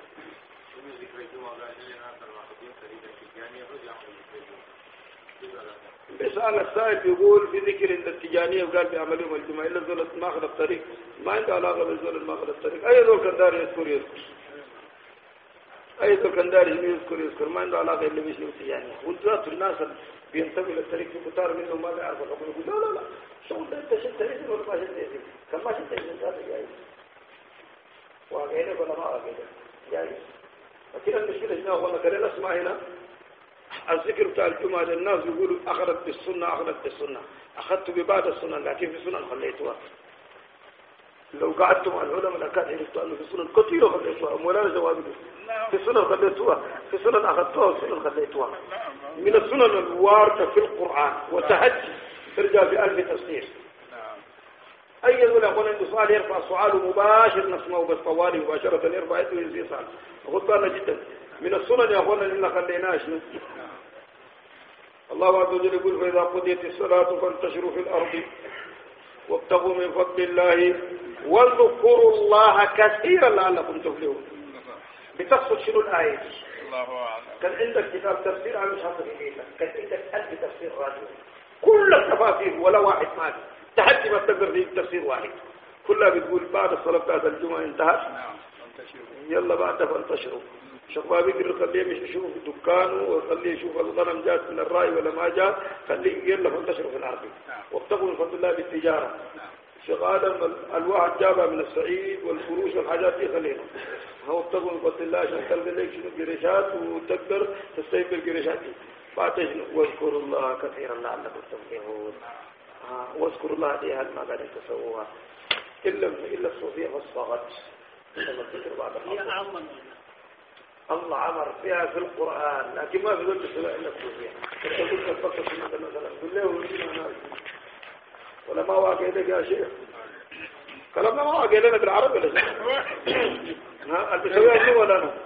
[SPEAKER 1] بيسأل السائل بيقول في ذكر عند التجانية وقال بيعملهم الجمعة إلا زول ماخذ الطريق ما عنده علاقة بالزول ماخذ الطريق. أي زول كان داري يذكر يذكر أي زول كان داري يذكر يذكر ما عنده علاقة إلا بيشي التجانية. وذات الناس بينتبه للطريق في كتار منهم ما بيعرف الحكم يقول لا لا لا شغل ده انت شلت ريزم ولا ما شلت ريزم كم ما شلت ريزم ذات جايز واقعينك ولا ما واقعينك جايز. لكن المشكلة هنا والله كرينا اسمع هنا الذكر بتاع الجمعة الناس يقولوا أخذت بالسنة أخذت بالسنة أخذت ببعض السنة لكن في سنة خليتها. لو قعدتم مع العلماء لكان عرفتوا أنه في سنة كثيرة خليتوها مولانا جوابه في سنة خليتوها في سنة أخذتوها وسنة خليتوها. من السنن الواردة في القرآن وتهجي ترجع بألف تفسير. أي يقول أقول عنده سؤال يرفع سؤاله مباشر نسمعه بس طوالي مباشرة يرفع يده ينزي سؤال أخذ بالنا جدا. من السنن يا أخوانا إننا خليناش الله عز وجل يقول فإذا قضيت الصلاة فانتشروا في الأرض وابتغوا من فضل الله واذكروا الله كثيرا لعلكم تفلحون. بتقصد شنو الآية؟ الله أعلم. كان عندك كتاب تفسير عن مش حاطط إيدك كان عندك ألف تفسير راجع كل التفاسير ولا واحد مات تحدي ما تقدر في تفسير واحد كلها بتقول بعد الصلاة بتاعت الجمعة انتهت يلا بعدها فانتشروا. شوف ما بيقدر خليه مش يشوف دكانه وخليه يشوف الغنم جات من الراي ولا ما جات خليه يلا فانتشروا في الأرض وابتغوا من فضل الله بالتجارة. شيخ آدم الواحد جابها من الصعيد والفروش والحاجات دي خلينا هو ابتغوا من فضل الله عشان تلقى لك شنو قريشات وتقدر تستيب القريشات دي بعد شنو واذكروا الله كثيرا لعلكم تفلحون. واذكروا الله دي هل ما قاعدين تسووها إلا إلا الصوفية والصاغات إلا الذكر بعد الله الله عمر فيها في القرآن لكن ما في ذلك السلاء إلا الصوفية. تقول تفكر في مثلا مثلا قل له ولينا ولا ما واقع لك يا شيخ كلامنا ما واقع لنا بالعربي ولا شيء ها البسوية شو ولا أنا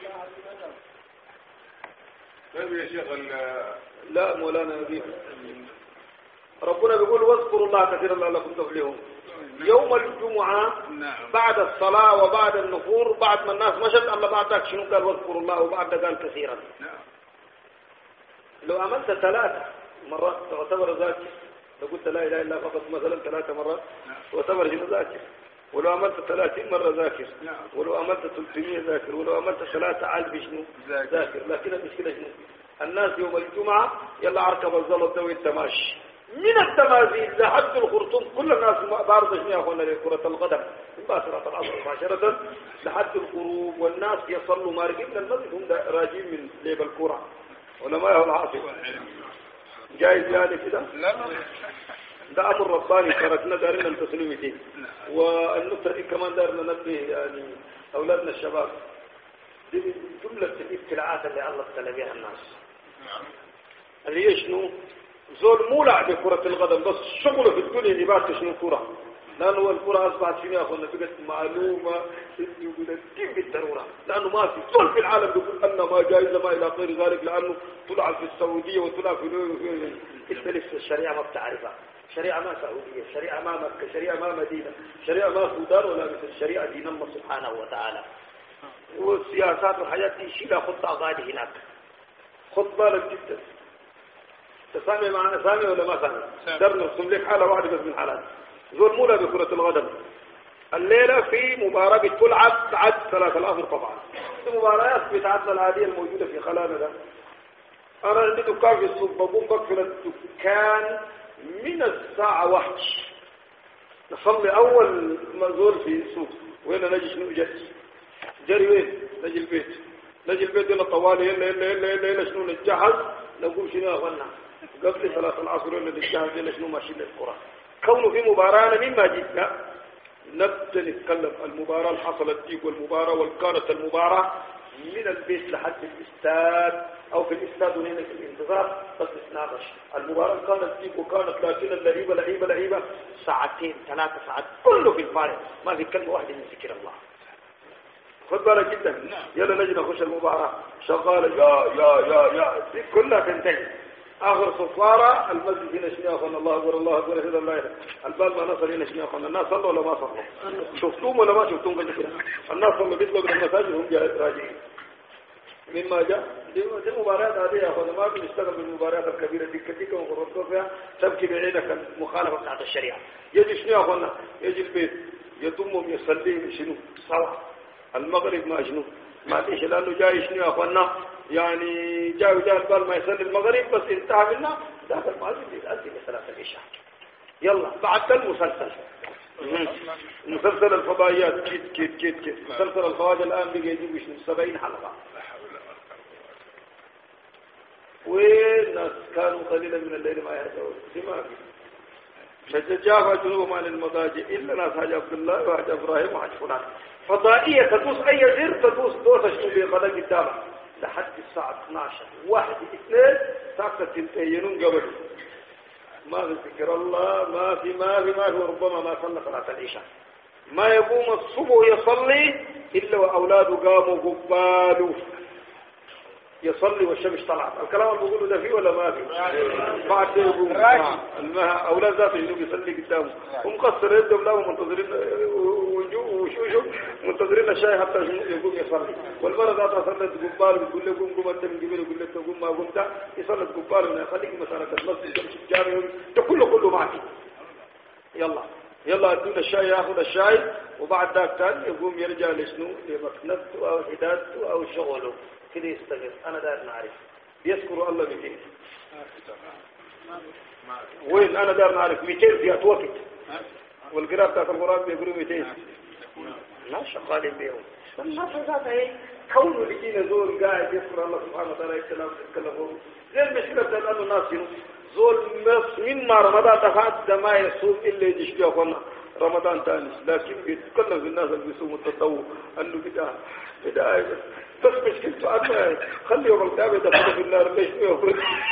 [SPEAKER 2] طيب يا شيخ
[SPEAKER 1] لا مولانا نبيه ربنا بيقول واذكروا الله كثيرا لعلكم تفلحون. يوم الجمعة بعد الصلاة وبعد النفور بعد ما الناس مشت الله بعدك شنو قال واذكروا الله وبعد قال كثيرا. لو عملت ثلاثة مرات تعتبر ذاكر. لو قلت لا إله إلا فقط مثلا ثلاث مرات تعتبر هنا ذاكر. ولو عملت ثلاثين مرة ذاكر، ولو عملت ثلاثمية ذاكر، ولو عملت ثلاثة ألف شنو ذاكر. لكن المشكلة شنو؟ الناس يوم الجمعة يلا أركب الزلط ذوي التماشي من التماثيل لحد الخرطوم، كل الناس بعرض شنو يا أخوانا لكرة القدم من باسرة العصر مباشرة لحد الغروب، والناس يصلوا مارقين من المسجد هم راجين من لعب الكرة علماء العاصفة. جايز يعني كده؟ لا ده أمر رباني تركنا دارنا التسليمتين. والنقطة دي كمان دارنا نبه يعني أولادنا الشباب، دي جملة الابتلاعات اللي الله ابتلى بها الناس اللي يشنو زول مو لعب كرة القدم بس شغله في الدنيا اللي بعد شنو كرة، لأنه الكرة أصبحت شنو يا أخوانا بقت معلومة يقول كيف بالضرورة، لأنه ما في زول في العالم يقول أن ما جائزة ما إلى غير ذلك، لأنه طلع في السعودية وطلع في التلف. الشريعة ما بتعرفها، شريعة ما سعودية، شريعة ما مكة، شريعة ما مدينة، شريعة ما سودان، ولا مثل الشريعة دين الله سبحانه وتعالى. والسياسات والحاجات دي شيلها خطة غادي هناك، خط بالك جدا. تسامي معنا سامي ولا ما سامي؟ درنا نرسم لك حالة واحدة بس من حالات زول مولا بكرة القدم. الليلة في مباراة بتلعب بعد ثلاث العصر طبعا، في مباريات بتاعتنا العادية الموجودة في خلانا ده. أنا عندي دكان في السوق بقوم بقفل الدكان من الساعة واحد، نصلي أول ما زول في السوق وين نجي شنو جري جري وين نجي البيت، نجي البيت يلا طوالي يلا يلا يلا يلا, يلا شنو نتجهز نقوم شنو أغنى قبل ثلاث العصر ولا نتجهز يلا شنو ماشي للكرة. كونه في مباراة أنا مما جيتنا نبدأ نتكلم المباراة اللي حصلت ديك والمباراة والكانت المباراة من البيت لحد الاستاد أو في الاستاد وهنا في الانتظار بس نتناقش. المباراة كانت ديك وكانت لكن اللعيبة لعيبة لعيبة ساعتين ثلاثة ساعات كله في الفارغ ما في كلمة واحدة من ذكر الله. خد بالك جدا. يلا نجي نخش المباراة شغالة يا يا يا يا دي كلها تنتهي آخر صفارة المسجد هنا شنو أخونا الله أكبر الله أكبر هذا الله البال ما نصل هنا شنو أخونا الناس صلوا ولا ما صلوا؟ شفتوهم ولا ما شفتوهم قبل كده؟ الناس صلوا بيطلعوا من المساجد هم جاء راجعين. مما جاء دي المباريات هذه يا أخونا ما بنشتغل بالمباريات الكبيرة دي كتير وخرطوا فيها تبكي بعينك المخالفة بتاعت الشريعة. يجي شنو أخونا؟ يجي البيت يضمهم يصلي شنو؟ سوا المغرب ما شنو؟ ما فيش لأنه جاي شنو أخونا؟ يعني جاء وجاء البال ما يصلي المغرب بس انتهى منا داخل المسجد يؤدي لصلاة العشاء. يلا بعد المسلسل مسلسل الفضائيات كيت كيت كيت كيت مسلسل الخواجة الآن بقى يجيب شنو سبعين حلقة والناس كانوا قليلا من الليل ما يهجعون دماغ تتجافى جنوبهم عن المضاجع إلا ناس حاج عبد الله وحاج إبراهيم وحاج فلان. فضائية تدوس أي زر تدوس دوسة شنو بقدر قدامك لحد الساعة اثناشر واحد اثنين ساعة تنتهينون قبل ما في ذكر الله ما في ما في ما في وربما ما صلى صلاة العشاء ما يقوم الصبح يصلي إلا وأولاده قاموا قبالوا يصلي والشمس طلعت. الكلام اللي بقوله ده فيه ولا ما فيه؟ بعد يقوم أولاد ذاته يجوا يصلي قدامه ومقصر يدهم لا منتظرين وشو منتظرين الشاي حتى يقوم يصلي. والمرة ذاتها صلت قبال بتقول له قوم قوم أنت من قبل يقول لك قوم ما قمت يصلت قبال من يخليك مسألة المسجد يمشي الجامع ده كله كله معك. يلا يلا ادونا الشاي ياخذ الشاي وبعد ذاك ثاني يقوم يرجع لشنو لمكنته أو حدادته أو شغله كده يستغل. أنا داير نعرف بيذكروا الله مئتين وين أنا داير نعرف مئتين في وقت والقراءة بتاعت القرآن بيقولوا مئتين لا شغالين بيهم. الناس ذاتها هي كونه لجينا زول قاعد يذكر الله سبحانه وتعالى يتكلم يتكلم زي المشكلة بتاعت أنه الناس زول مما رمضان تفات ما يصوم إلا يجيش بيه أخوانا رمضان تاني لكن بيتكلم في الناس اللي بيصوموا التطوع أنه بداية بداية بس مشكلته أنه خلي يوم القيامة يدخلوا في النار ليش بيه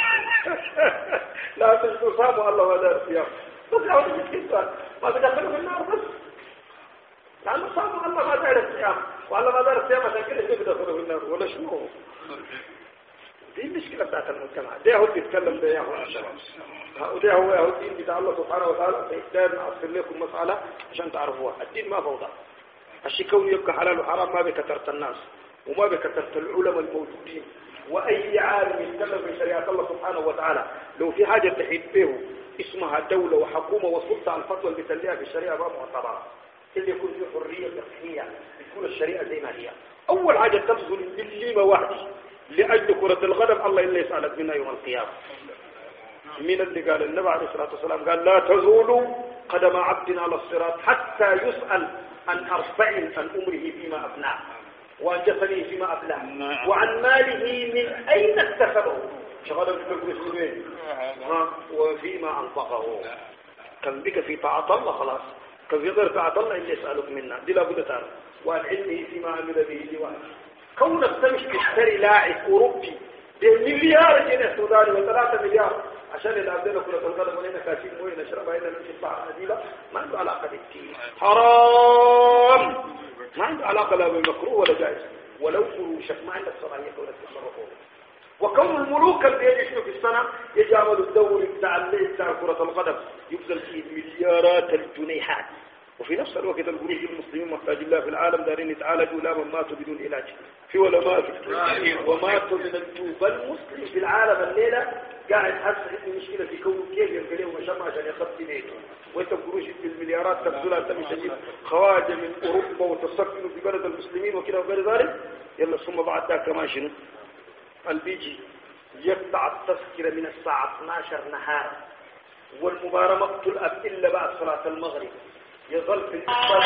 [SPEAKER 1] لا تشكوا صاموا الله ما دار فيها بس أولا مشكلته ما بيدخلوا في النار بس لأنه صاموا الله ما دار الصيام والله ما دار الصيام عشان كده يجب يدخلوا في النار ولا شنو دي المشكلة بتاعت المجتمع. ده هو بيتكلم ده ياهو وده هو ياهو الدين بتاع الله سبحانه وتعالى. فإحتاج نعصر لكم مسألة عشان تعرفوها. الدين ما فوضى. الشيء كون يبقى حلال وحرام ما بكثرة الناس وما بكثرة العلماء الموجودين وأي عالم يتكلم في شريعة الله سبحانه
[SPEAKER 4] سبحانه وتعالى لو في حاجة تحيد به اسمها دولة وحكومة وسلطة الفتوى اللي بتسليها في الشريعة بقى معتبرة اللي يكون فيه حرية فقهية تكون الشريعة زي ما هي. أول حاجة تبذل بالليمة واحدة لأجل كرة القدم الله إلا يسألك منها يوم القيامة. من اللي قال النبي عليه الصلاة والسلام قال لا تزول قدم عبد على الصراط حتى يسأل عن أربع عن أمره فيما أفناه وعن جسده فيما أبلاه وعن ماله من أين اكتسبه شغاله في الكرسي وفيما أنفقه. كان بك في طاعة الله خلاص كان في غير طاعة الله اللي يسألك منا دي لابد تعرف. وعن علمه فيما عمل به لوحده. كونك تمشي تشتري لاعب أوروبي بمليار جنيه سوداني وثلاثة مليار عشان الأبدان كرة القدم ولينا كاسين مويه نشربها إلا نمشي الطاعة نزيلة ما عنده علاقة بالدين. حرام ما عنده علاقة لا بالمكروه ولا جائز ولو فروشك ما عندك صلاحية ولا تصرفه. وكون الملوك اللي يجلسوا في السنة يجعلوا الدوري بتاع الليل بتاع كرة القدم يبذل فيه مليارات الجنيهات وفي نفس الوقت الجروح المسلمين محتاج الله في العالم دارين يتعالجوا لا من ماتوا بدون علاج في ولا ماتوا وماتوا من الجوب. المسلم في العالم الليلة قاعد حاسس إنه مشكلة في كونه كيف يلقى له مشروع عشان يخطي بيته وانت بقروش بالمليارات تبذلها انت مش تجيب خواجه من اوروبا وتسكنوا في بلد المسلمين وكذا وغير ذلك. يلا ثم بعد ذاك كمان شنو البيجي يقطع التذكره من الساعه اثني عشر نهار والمباراه ما بتلعب الا بعد صلاه المغرب يظل في الاستاد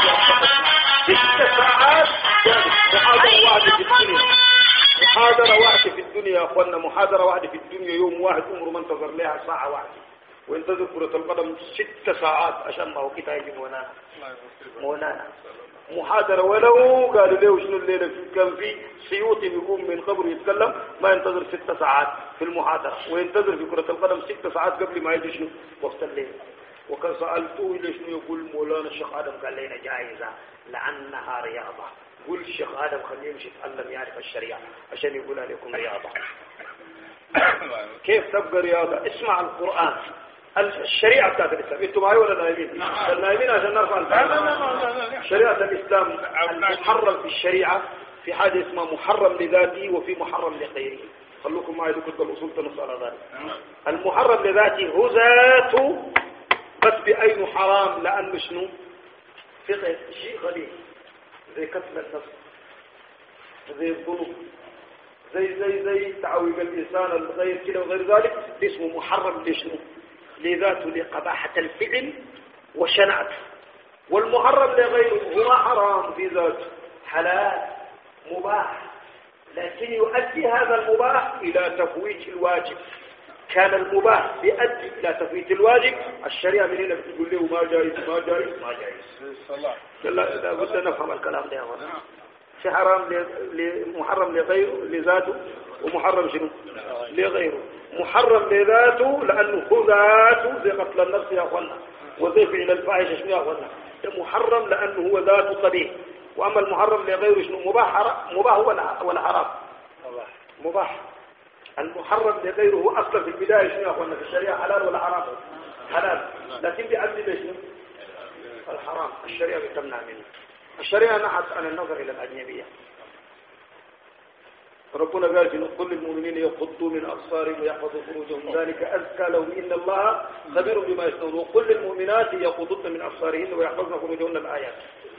[SPEAKER 4] ست ساعات محاضره واحده في الدنيا محاضره واحده في الدنيا يا اخوانا محاضره واحده في الدنيا يوم واحد عمره ما انتظر لها ساعه واحده وينتظر كرة القدم ست ساعات عشان ما هو كده يجي مولانا مولانا محاضرة ولو قالوا له شنو الليلة كان في سيوطي بيقوم من قبره يتكلم ما ينتظر ست ساعات في المحاضرة وينتظر في كرة القدم ست ساعات قبل ما يجي شنو وقت الليل. وكان سألته إلى شنو يقول مولانا الشيخ آدم قال لنا جائزة لأنها رياضة. قول الشيخ آدم خليه يمشي يتعلم يعرف الشريعة عشان يقول لكم رياضة. كيف تبقى رياضة؟ اسمع القرآن الشريعة بتاعت الإسلام انتم معي ولا نايمين؟ النايمين عشان نرفع الفاتحة. شريعة الإسلام المحرم في الشريعة في حاجة اسمها محرم لذاته وفي محرم لغيره. خلوكم معي دو كتب الأصول تنص على ذلك. المحرم لذاته هو ذاته بس بأين حرام لأنه شنو في شيء غليظ زي قتل النفس زي الظلم زي زي زي تعويض الإنسان الغير كده وغير ذلك اسمه محرم لشنو لذاته لقباحة الفعل وشنعته. والمحرم لغيره هو حرام في ذاته حلال مباح لكن يؤدي هذا المباح إلى تفويت الواجب. كان المباح بيؤدي إلى تفويت الواجب الشريعة من هنا بتقول له ما جائز ما جائز ما جائز. لا بد نفهم الكلام ده. في حرام محرم لغيره لذاته ومحرم شنو لغيره. محرم لذاته لأنه هو ذاته زي قتل النفس يا أخوانا وزي فعل الفاحشة شنو يا أخوانا محرم لأنه هو ذاته قبيح. وأما المحرم لغيره شنو مباح حرام مباح ولا حرام مباح. المحرم لغيره هو أصلا في البداية شنو يا أخوانا في الشريعة حلال ولا حرام حلال لكن بيعدي بشنو الحرام. الشريعة بتمنع منه. الشريعة نحت عن النظر إلى الأجنبية. ربنا قال في كل المؤمنين يغضوا من أبصارهم ويحفظوا فروجهم ذلك أزكى لهم إن الله خبير بما يصنعون. وكل المؤمنات يغضضن من أبصارهن ويحفظن فروجهن الآيات.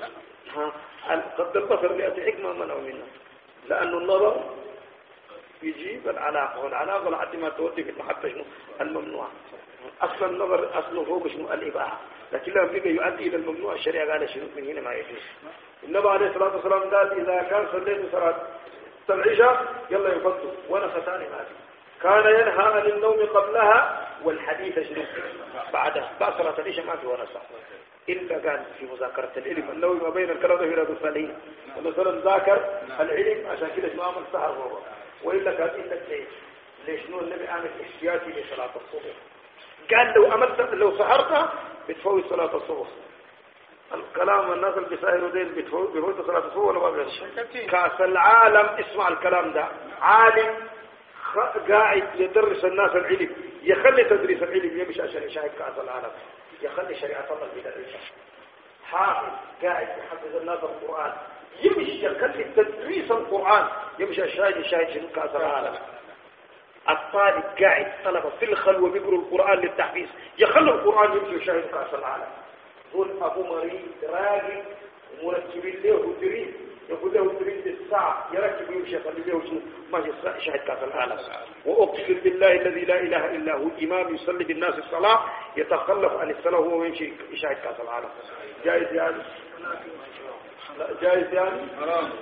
[SPEAKER 4] قد البصر لأتي حكمة منعوا منها لأن النظر يجيب العلاقة والعلاقة لحد ما تودي في المحبة الممنوع. أصل النظر أصله هو شنو الإباحة لكن لما بقى يؤدي إلى الممنوع الشريعة قال شنو من هنا ما يجوز. النبي عليه الصلاة والسلام قال إذا كان صليت صلاة العشاء يلا يفضل وانا ختاني ماتي. كان ينهى عن النوم قبلها والحديث شنو بعدها. بعد صلاة العشاء ما في ونسى إلا قال في مذاكرة العلم النوم ما بين الكلام ده في رياض الصالحين مثلا ذاكر العلم عشان كده اسمه عمل سهر هو وإلا قال إنك ليش ليش نو النبي عامل احتياطي لصلاة الصبح. قال لو عملت لو سهرت بتفوت صلاة الصبح. الكلام الناس اللي بيساهروا دين بيفوتوا صلاة الصبح ولا ما بيفوتوا. كاس العالم اسمع الكلام ده عالم قاعد يدرس الناس العلم يخلي تدريس العلم يمشي عشان يشاهد كاس العالم يخلي شريعة الله بيدرسها. حافظ قاعد يحفظ الناس القرآن يمشي يخلي تدريس القرآن يمشي الشاهد يشاهد شنو كاس العالم. الطالب قاعد طلبة في الخلوة بيقروا القرآن للتحفيز، يخلوا القرآن يمشي يشاهد كأس العالم. دول أبو مريض راقي ومرتبين له وترين، يقول له ترين الساعة يركب ويمشي يخلي له شنو ماشي يشاهد كأس العالم. وأقسم بالله الذي لا إله إلا هو إمام يصلي بالناس الصلاة يتخلف عن الصلاة وهو يمشي يشاهد كأس العالم. جائز يعني؟ لا جائز يعني؟ حرام.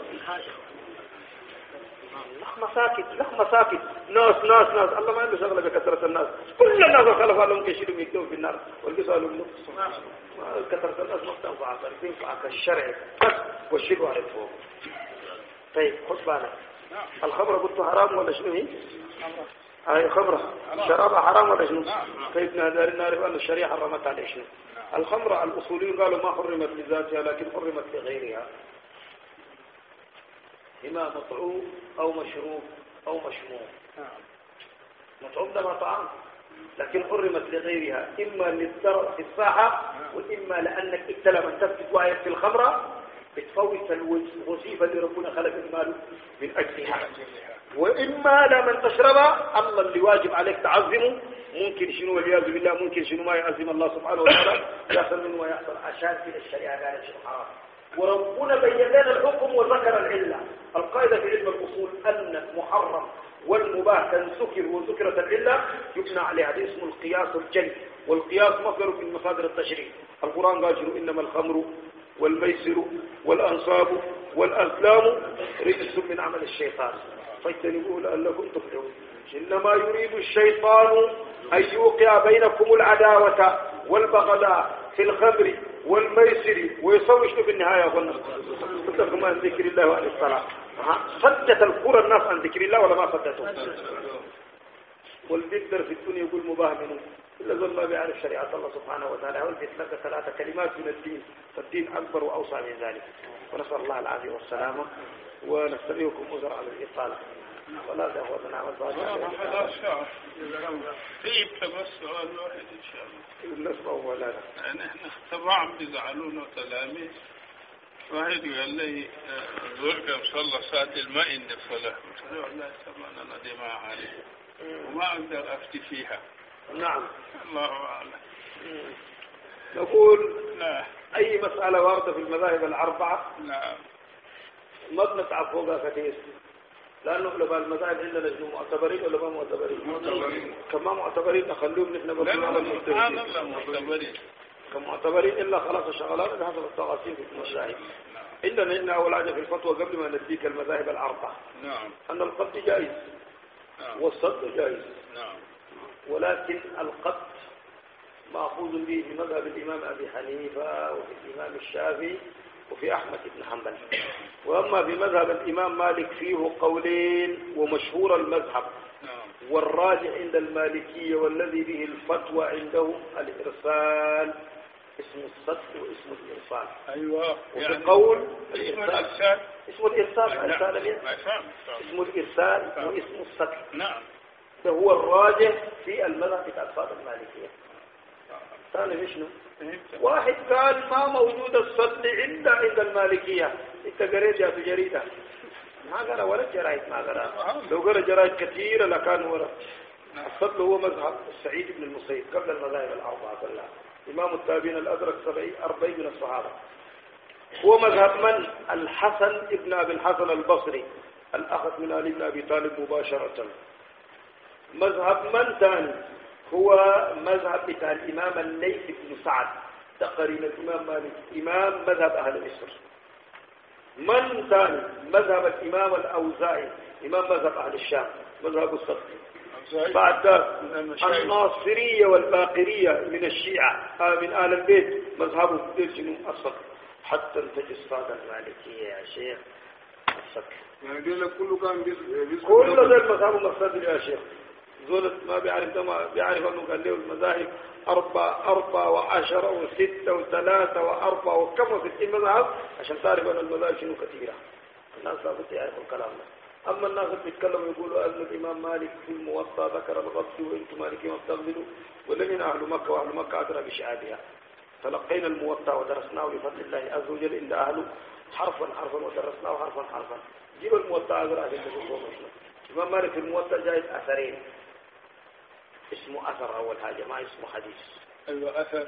[SPEAKER 4] لخمة ساكت لخمة ساكت ناس ناس ناس الله ما عنده شغلة بكثرة الناس، كل الناس خلفوا لهم كيشيلوا يكتبوا في النار والقصوا لهم كثرة الناس ما بتنفع تنفع كالشرع بس والشيء على فوق. طيب خذ بالك الخمرة قلت حرام ولا شنو هي؟ هاي خمرة شرابها حرام ولا شنو؟ طيب نعرف أن الشريعة حرمت عليه شنو؟ الخمرة الأصوليين قالوا ما حرمت لذاتها لكن حرمت لغيرها، إما مطعوم أو مشروب أو مشموم. مطعوم ده مطعم لكن حرمت لغيرها، إما للضرر في الصحة وإما لأنك انت لما تثبت وعيك في الخمرة بتفوت الوظيفة اللي ربنا خلق المال من أجلها، وإما لمن تشربها الله اللي واجب عليك تعظمه ممكن شنو والعياذ بالله ممكن شنو ما يعظم الله سبحانه وتعالى يحصل منه ويحصل عشان كده الشريعة قالت شنو حرام. وربنا بين لنا الحكم وذكر العلة. القاعدة في علم الأصول أن المحرم والمباح تنسكر وذكرت العلة يبنى عليها، هذا اسمه القياس الجلي، والقياس مصدر من مصادر التشريع. القرآن قال شنو إنما الخمر والميسر والأنصاب والأزلام رجس من عمل الشيطان فاجتنبوه لعلكم تفلحون. إنما يريد الشيطان أن يوقع بينكم العداوة والبغضاء في الخمر والميسر ويصوش في النهاية أظن صدقكم عن ذكر الله وعن الصلاة. صدت القرى الناس عن ذكر الله ولا ما صدتهم؟ والبدر في الدنيا يقول مباح منه إلا ظل ما بيعرف شريعة الله سبحانه وتعالى. والبيت لك ثلاثة كلمات من الدين، فالدين أكبر وأوسع من ذلك. ونسأل الله العافية والسلامة ونستريكم أزر على الإطالة ولا دعوة نعمل
[SPEAKER 5] هذا شعر في بس سؤال واحد إن شاء الله
[SPEAKER 4] بالنسبة أولا
[SPEAKER 5] يعني إحنا اختبعهم بيزعلونا تلاميذ واحد قال لي ذلك صلى ساعة الماء إن الصلاة قلت له والله سبحان أنا دي ما عارف وما أقدر أفتي فيها.
[SPEAKER 4] نعم
[SPEAKER 5] الله أعلم.
[SPEAKER 4] نقول
[SPEAKER 5] لا
[SPEAKER 4] أي مسألة واردة في المذاهب الأربعة
[SPEAKER 5] نعم
[SPEAKER 4] ما بنتعب فوقها كثير، لأنه علماء المذاهب عندنا شنو معتبرين ولا ما معتبرين؟
[SPEAKER 5] معتبرين.
[SPEAKER 4] كما معتبرين نخليهم نحن بس على
[SPEAKER 5] المجتهدين. لا معتبرين.
[SPEAKER 4] كمعتبرين إلا خلاص الشغلات بحسب التقاسيم في المشاهد. عندنا هنا أول حاجة في الفتوى قبل ما نديك المذاهب الأربعة.
[SPEAKER 5] نعم.
[SPEAKER 4] أن القبض جائز.
[SPEAKER 5] نعم.
[SPEAKER 4] والصد جائز.
[SPEAKER 5] نعم.
[SPEAKER 4] ولكن القبض مأخوذ به في مذهب الإمام أبي حنيفة وفي الإمام الشافعي وفي أحمد بن حنبل. وأما في مذهب الإمام مالك فيه قولين ومشهور المذهب والراجع عند المالكية والذي به الفتوى عندهم الإرسال، اسم الصد واسم الإرسال.
[SPEAKER 5] أيوة.
[SPEAKER 4] وفي
[SPEAKER 5] يعني
[SPEAKER 4] قول
[SPEAKER 5] اسم الإرسال
[SPEAKER 4] اسم الإرسال
[SPEAKER 5] إرسال
[SPEAKER 4] اسم الإرسال واسم الصد.
[SPEAKER 5] نعم.
[SPEAKER 4] فهو الراجع في المذهب بتاع الفاظ المالكية. ثاني شنو؟ واحد قال ما موجود الصد عند عند المالكية. انت قريت يا جريدة ما قرأ ولا جرايد ما قرأ، لو قرأ جرايد كثيرة لكان ورا. الصد هو مذهب السعيد بن المسيب قبل المذاهب الأربعة كلها، إمام التابعين الأدرك سبعين أربعين من الصحابة. هو مذهب من؟ الحسن ابن أبي الحسن البصري الأخذ من علي بن أبي طالب مباشرة. مذهب من ثاني؟ هو مذهب بتاع الإمام الليث بن سعد تقريبا الإمام مالك إمام مذهب أهل مصر. من ثاني؟ مذهب الإمام الأوزاعي إمام مذهب أهل الشام مذهب الصدق. بعد الناصرية والباقرية من الشيعة من آل البيت مذهب الصدق حتى انتج الصادة المالكية يا شيخ الصدق.
[SPEAKER 2] يعني دول كله كان بيز
[SPEAKER 4] كل ذا المذهب المصدر يا شيخ. زولت ما بيعرف ما بيعرف انه قال له المذاهب أربعة أربعة وعشرة وستة وثلاثة وأربعة وكم في المذهب عشان تعرف أن المذاهب شنو كثيرة. الناس لابد يعرفوا الكلام ده. أما الناس اللي بيتكلموا يقولوا أن الإمام مالك في الموطأ ذكر الغضب وأنتم مالكين ما بتغضبوا، ولمن أهل مكة وأهل مكة أدرى بشعابها. تلقينا الموطأ ودرسناه بفضل الله عز وجل إلا أهله حرفا حرفا ودرسناه حرفا حرفا. جيب الموطأ أدرى عشان تشوفوا مشنا. الإمام مالك في الموطأ جايز أثرين، اسمه أثر أول حاجة، ما اسمه حديث.
[SPEAKER 5] أيوة أثر.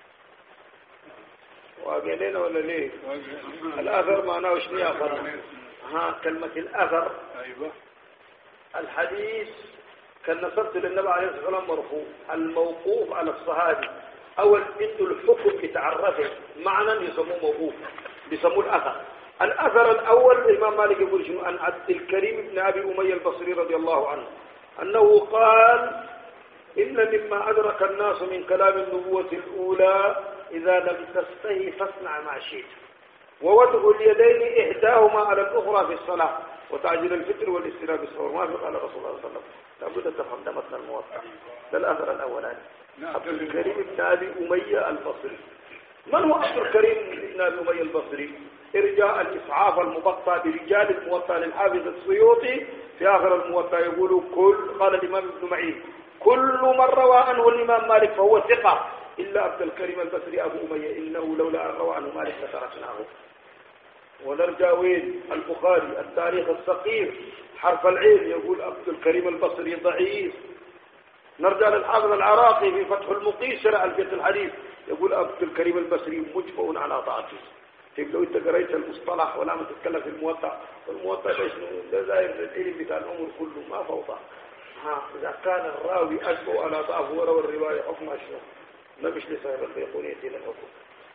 [SPEAKER 4] واقعين ولا ليه؟ الأثر معناه شنو يا أخوانا؟ ها كلمة الأثر.
[SPEAKER 5] أيوة.
[SPEAKER 4] الحديث كان نسبت للنبي عليه الصلاة والسلام مرفوع، الموقوف على الصحابي أول عنده الحكم بتعرفه معنى يسموه موقوف، بيسموه الأثر. الأثر الأول الإمام مالك يقول شنو؟ عن عبد الكريم بن أبي أمية البصري رضي الله عنه أنه قال: إن مما أدرك الناس من كلام النبوة الأولى إذا لم تستهي فاصنع ما شئت، ووضع اليدين إحداهما على الأخرى في الصلاة، وتعجيل الفطر والاستلام بالصور. ما في قال رسول الله صلى الله عليه وسلم. لابد تفهم ده مثل الموطأ. ده الأثر الأولاني. عبد الكريم بن أبي أمية البصري. من هو عبد الكريم بن أبي أمية البصري؟ إرجاء الإسعاف المبطى برجال الموطأ للحافظ السيوطي في آخر الموطأ يقول كل قال الإمام ابن معين: كل من روى عنه الإمام مالك فهو ثقة إلا عبد الكريم البصري أبو أمية، إنه لولا أن روى عنه مالك لتركناه. ونرجع وين؟ البخاري التاريخ الصغير حرف العين يقول عبد الكريم البصري ضعيف. نرجع للحافظ العراقي في فتح المقيس شرع الفقه الحديث يقول عبد الكريم البصري مجمع على ضعفه. طيب لو انت قريت المصطلح ولا ما تتكلم في الموطأ، والموطأ ليش ده زائر العلم بتاع الامور كله ما فوضى. ها اذا كان الراوي اشبه على ضعفه وروى الروايه حكم اشبه ما مش لصاحب البيقونيه الى الحكم.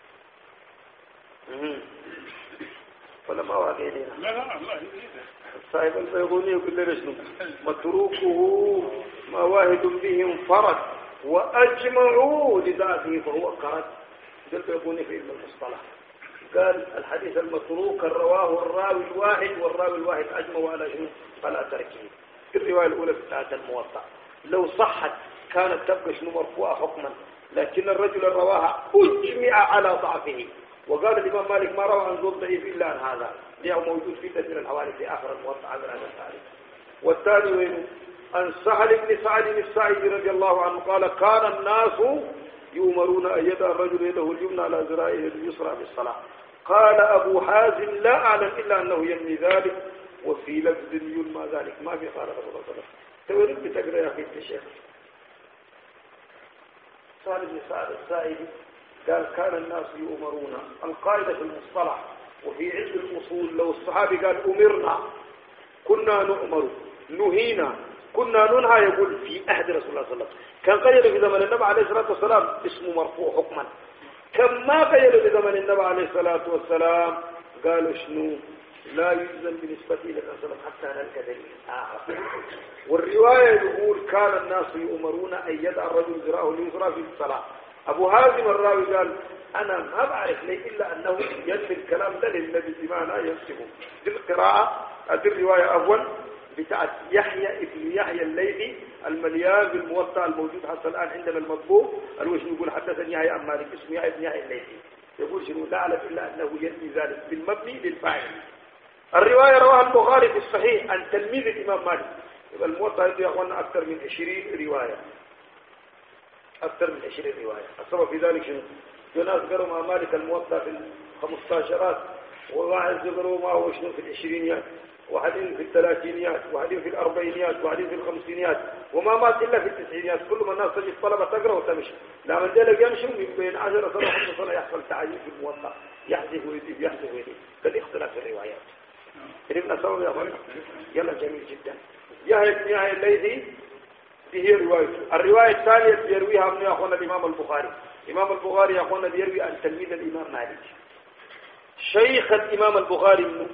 [SPEAKER 4] ولا ما واقعين هنا؟
[SPEAKER 5] لا لا الله
[SPEAKER 4] صاحب البيقونيه يقول لنا شنو؟ متروكه ما واحد به انفرد واجمعوا لذاته فهو قرد. ده البيقونيه في علم المصطلح. قال الحديث المتروك رواه الراوي الواحد والراوي الواحد أجمعوا على شنو؟ على تركه. الرواية الأولى بتاعت الموطأ لو صحت كانت تبقى شنو مرفوعة حكما، لكن الرجل رواها أجمع على ضعفه. وقال الإمام مالك ما روى عن ذو ضعيف إلا عن هذا، لأنه موجود في تدبير الحوالي في آخر الموطأ على هذا التاريخ. والثاني وينه؟ عن سهل بن سعد الساعدي رضي الله عنه قال: كان الناس يؤمرون أن يدع الرجل يده اليمنى على ذراعه اليسرى بالصلاة. قال أبو حازم: لا أعلم إلا أنه ينمي ذلك، وفي لفظ ينمى ذلك. ما في قال رسول الله صلى الله عليه وسلم. تورد بتقرأ يا أخي الشيخ. سهل بن سعد الساعدي قال: كان الناس يؤمرون. القاعدة في المصطلح وفي علم الأصول لو الصحابي قال أمرنا كنا نؤمر، نهينا كنا ننهى، يقول في عهد رسول الله صلى الله عليه وسلم. كان قيل في زمن النبي عليه الصلاة والسلام اسمه مرفوع حكما. كم ما قيل في زمن النبي عليه الصلاة والسلام قالوا شنو؟ لا يلزم بالنسبة إلى الرسول صلى الله عليه وسلم حتى نلقى دليل آخر. والرواية يقول: كان الناس يؤمرون أن يدع الرجل ذراعه اليسرى في الصلاة. أبو هازم الراوي قال: أنا ما بعرف لي إلا أنه ينفي الكلام ده للنبي بما لا ينسبه. دي القراءة هذه الرواية أول بتاعت يحيى ابن يحيى الليثي المليان بالموطأ الموجود حتى الآن عندنا المطبوع. الوش يقول حدثني يحيى عن مالك اسمه يحيى ابن يحيى الليثي، يقول شنو؟ لا أعلم إلا أنه ينفي ذلك بالمبني للفاعل. الرواية رواها البخاري في الصحيح عن تلميذ الإمام مالك. يبقى الموطأ يا أخوانا أكثر من عشرين رواية، أكثر من عشرين رواية. السبب في ذلك شنو؟ في ناس قروا مع مالك الموطأ في الخمسطاشرات، وواحد قروا معه شنو في العشرينيات، وحدين في الثلاثينيات، وحدين في الأربعينيات، وحدين في الخمسينيات، وما مات إلا في التسعينيات. كل ما الناس تجي الطلبة تقرأ وتمشي. لا من ذلك يمشي من بين عشر سنة وخمس سنة يحصل تعجيل في الموطأ، يحذف ويجيب يحذف ويجيب. كالاختلاف في الروايات. عرفنا سبب يا أخوان؟ يلا جميل جدا. يحيى بن يحيى الليثي هي روايته. الرواية الثانية يرويها من يا أخوان الإمام البخاري. الإمام البخاري يا أخوان يروي عن تلميذ الإمام مالك. شيخ الإمام البخاري منه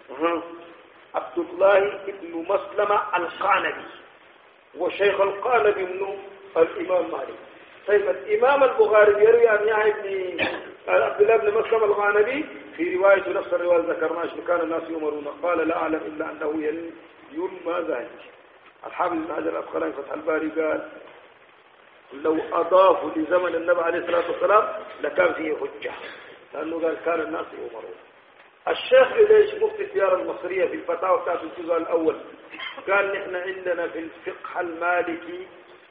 [SPEAKER 4] عبد الله بن مسلمة القعنبي، وشيخ القعنبي منه الإمام مالك. طيب الإمام البخاري يروي عن يحيى بن عبد الله بن مسلمة القعنبي في رواية نفس الرواية ذكرناش كان الناس يؤمرون. قال: لا أعلم إلا أنه ينمى ذلك. الحافظ بن حجر العسقلاني فتح الباري قال: لو أضافوا لزمن النبي عليه الصلاة والسلام لكان فيه حجة، لأنه قال كان الناس يؤمرون. الشيخ إليش مفتي الديار المصرية في الفتاوى بتاعت الجزء الأول قال: نحن عندنا في الفقه المالكي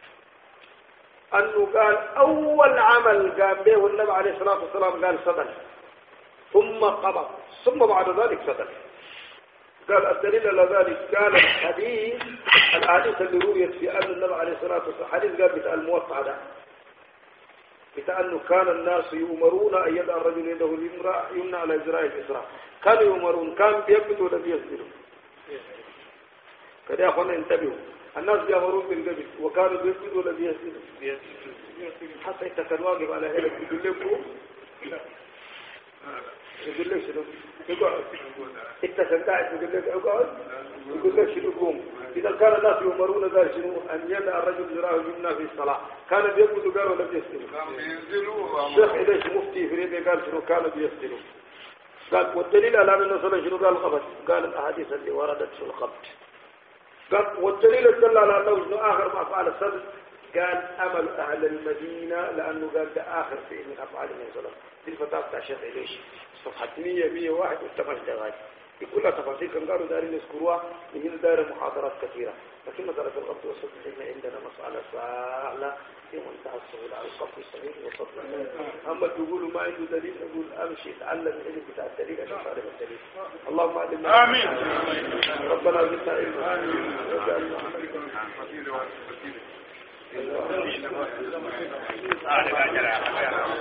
[SPEAKER 4] أنه قال أول عمل قام به النبي عليه الصلاة والسلام قال سدل، ثم قبض، ثم بعد ذلك سدل. قال الدليل على ذلك قال الحديث الأحاديث اللي رويت في أن النبي عليه الصلاة والسلام حديث قال بتاع الموطأ ده بتاع أنه كان الناس يؤمرون أن يدع الرجل يده اليمنى يمنع على إجراء الإسراء كانوا يؤمرون كان بيقبضوا ولا بيسجدوا كده يا أخوانا انتبهوا الناس بيأمرون بالقبض وكانوا بيقبضوا ولا بيسجدوا حتى انت كان واقف على هيلك يقول لكم يقول لك شنو يقعد انت كان قاعد يقول لك اقعد يقول لك شنو قوم اذا كان الناس يؤمرون قال شنو ان يدع الرجل ذراعه اليمنى في الصلاه كان بيقبضوا قال ولا بيسجدوا
[SPEAKER 2] كانوا بينزلوا
[SPEAKER 4] الشيخ إليش مفتي في ريبه قال شنو كانوا بيسجدوا قال والدليل على ان الرسول شنو قال قبض قال الاحاديث اللي وردت في القبض قال والدليل دل على انه شنو اخر ما فعل السلف قال أمل أهل المدينة لأنه قال ده آخر شيء من أفعال النبي صلى الله عليه وسلم دي الفتاة بتاع الشيخ إليش صفحة مية مية واحد والتمش دغاية دي كلها تفاصيل كان قالوا دارين يذكروها من دائرة محاضرات كثيرة لكن مسألة القبض والصدق إحنا عندنا مسألة سهلة في منتهى السهولة على القبض الصحيح والصدق أما تقولوا ما عنده دليل نقول أمشي تعلم العلم بتاع الدليل عشان تعرف الدليل اللهم علمنا
[SPEAKER 5] آمين
[SPEAKER 4] ربنا زدنا علما وجعلنا
[SPEAKER 5] آمين